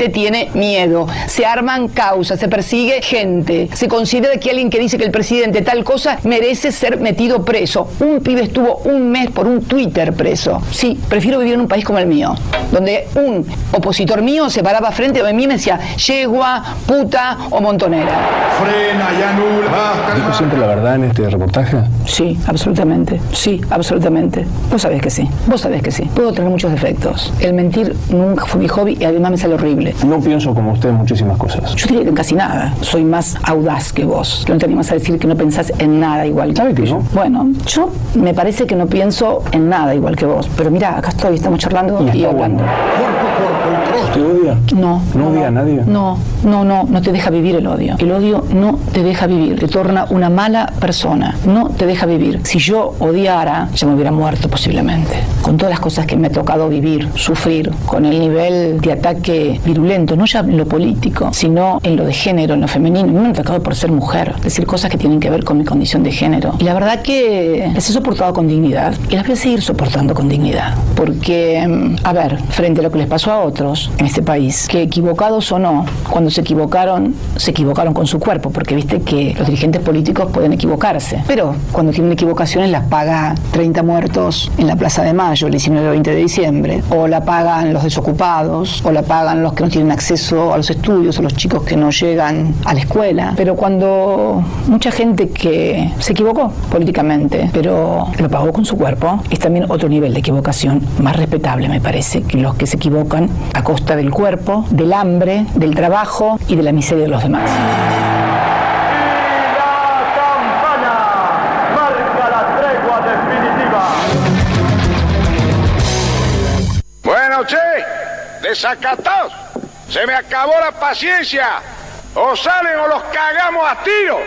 se arman causas, se persigue gente, se considera que alguien que dice que el presidente tal cosa merece ser metido preso. Un pibe estuvo un mes por un Twitter preso. Sí, prefiero vivir en un país como el mío, donde un opositor mío se paraba frente a mí y me decía yegua, puta o montonera. Frena y anula. ¿Dijo siempre la verdad en este reportaje? Sí, absolutamente. Vos sabés que sí. Puedo tener muchos defectos. El mentir nunca fue mi hobby y además me sale horrible. No pienso como usted en muchísimas cosas. Yo diría que en casi nada. Soy más audaz que vos. Que no te animas a decir que no pensás en nada igual que yo. No? Bueno, yo me parece que no pienso en nada igual que vos. Pero mira, acá estoy, estamos charlando y hablando. ¿Usted odia? No. ¿No odia a nadie? No te deja vivir el odio. El odio no te deja vivir, te torna una mala persona, no te deja vivir. Si yo odiara, ya me hubiera muerto posiblemente. Con todas las cosas que me ha tocado vivir, sufrir, con el nivel de ataque virulento, no ya en lo político, sino en lo de género, en lo femenino. Me ha tocado por ser mujer, decir cosas que tienen que ver con mi condición de género. Y la verdad que las he soportado con dignidad y las voy a seguir soportando con dignidad. Porque, a ver, frente a lo que les pasó a otros en este país, que equivocados o no, cuando se equivocaron con su cuerpo, porque viste que los dirigentes políticos pueden equivocarse, pero cuando tienen equivocaciones las paga 30 muertos en la Plaza de Mayo el 19 o 20 de diciembre, o la pagan los desocupados, o la pagan los que no tienen acceso a los estudios, o los chicos que no llegan a la escuela. Pero cuando mucha gente que se equivocó políticamente, pero lo pagó con su cuerpo, es también otro nivel de equivocación más respetable, me parece, que los que se equivocan a costa del cuerpo, del hambre, del trabajo y de la miseria de los demás. Bueno, che, desacatados, se me acabó la paciencia. O salen o los cagamos a tiro.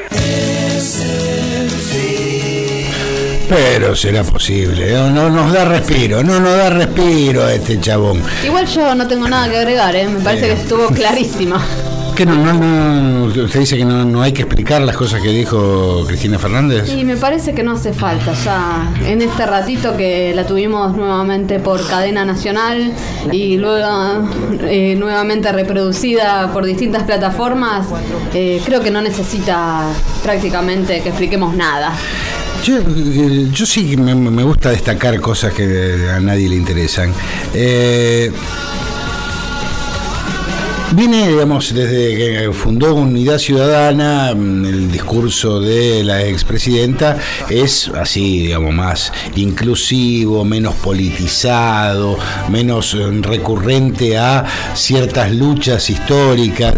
Pero será posible, no nos da respiro a este chabón. Igual yo no tengo nada que agregar, me parece que estuvo clarísima. ¿Qué usted dice que no hay que explicar las cosas que dijo Cristina Fernández? Y me parece que no hace falta ya. En este ratito que la tuvimos nuevamente por cadena nacional y luego nuevamente reproducida por distintas plataformas, creo que no necesita prácticamente que expliquemos nada. Yo sí me gusta destacar cosas que a nadie le interesan. Viene, digamos, desde que fundó Unidad Ciudadana, el discurso de la expresidenta es así, digamos, más inclusivo, menos politizado, menos recurrente a ciertas luchas históricas.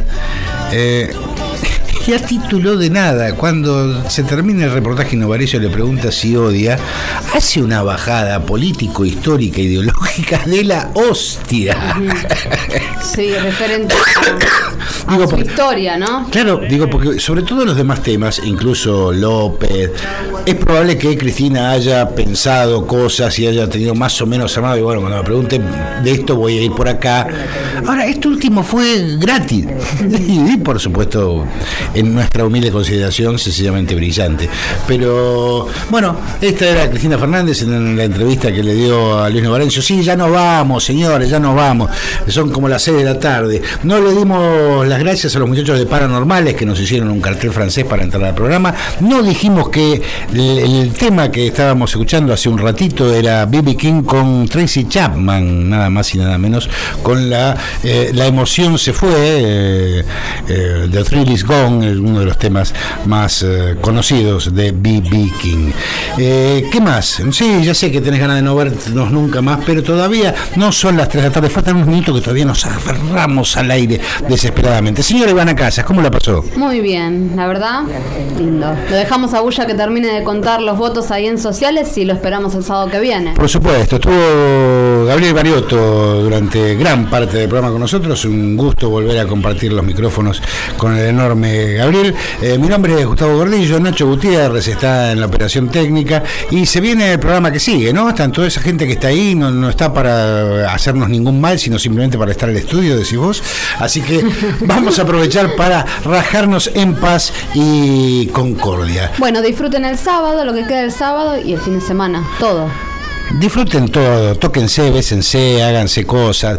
Y a título de nada, cuando se termina el reportaje, Novarecio le pregunta si odia, hace una bajada político-histórica ideológica de la hostia. Sí, referente a su historia, ¿no? Claro, digo, porque sobre todo en los demás temas, incluso López, es probable que Cristina haya pensado cosas y haya tenido más o menos armado, y bueno, cuando me pregunten de esto voy a ir por acá. Ahora, esto último fue gratis, y por supuesto, en nuestra humilde consideración, sencillamente brillante. Pero, bueno, esta era Cristina Fernández en la entrevista que le dio a Luis Novarecio. Sí, ya nos vamos, señores, ya nos vamos. Son como las 6 de la tarde. No le dimos las gracias a los muchachos de Paranormales que nos hicieron un cartel francés para entrar al programa. No dijimos que el tema que estábamos escuchando hace un ratito era B.B. King con Tracy Chapman, nada más y nada menos, con la emoción se fue, The Thrill Is Gone, uno de los temas más conocidos de B.B. King. ¿Qué más? Sí, ya sé que tenés ganas de no vernos nunca más, pero todavía no son las 3 de la tarde, faltan unos minutos que todavía nos aferramos al aire desesperadamente. Señora Ivana Casas, ¿cómo la pasó? Muy bien, la verdad, lindo. Lo dejamos a Bulla que termine de contar los votos ahí en sociales y lo esperamos el sábado que viene. Por supuesto, estuvo Gabriel Mariotto durante gran parte del programa con nosotros. Un gusto volver a compartir los micrófonos con el enorme Gabriel. Mi nombre es Gustavo Gordillo, Nacho Gutiérrez está en la operación técnica y se viene el programa que sigue, ¿no? Están toda esa gente que está ahí, no está para hacernos ningún mal, sino simplemente para estar en el estudio, decís vos. Así que vamos a aprovechar para rajarnos en paz y concordia. Bueno, disfruten el sábado, lo que queda del sábado y el fin de semana, todo. Disfruten todo, tóquense, bésense, háganse cosas,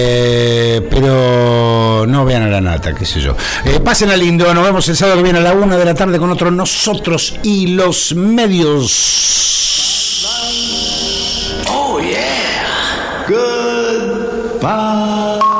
pero no vean a la nata, qué sé yo. Pásenla lindo, nos vemos el sábado que viene a la 1 de la tarde con otro Nosotros y los Medios. Oh yeah. Goodbye.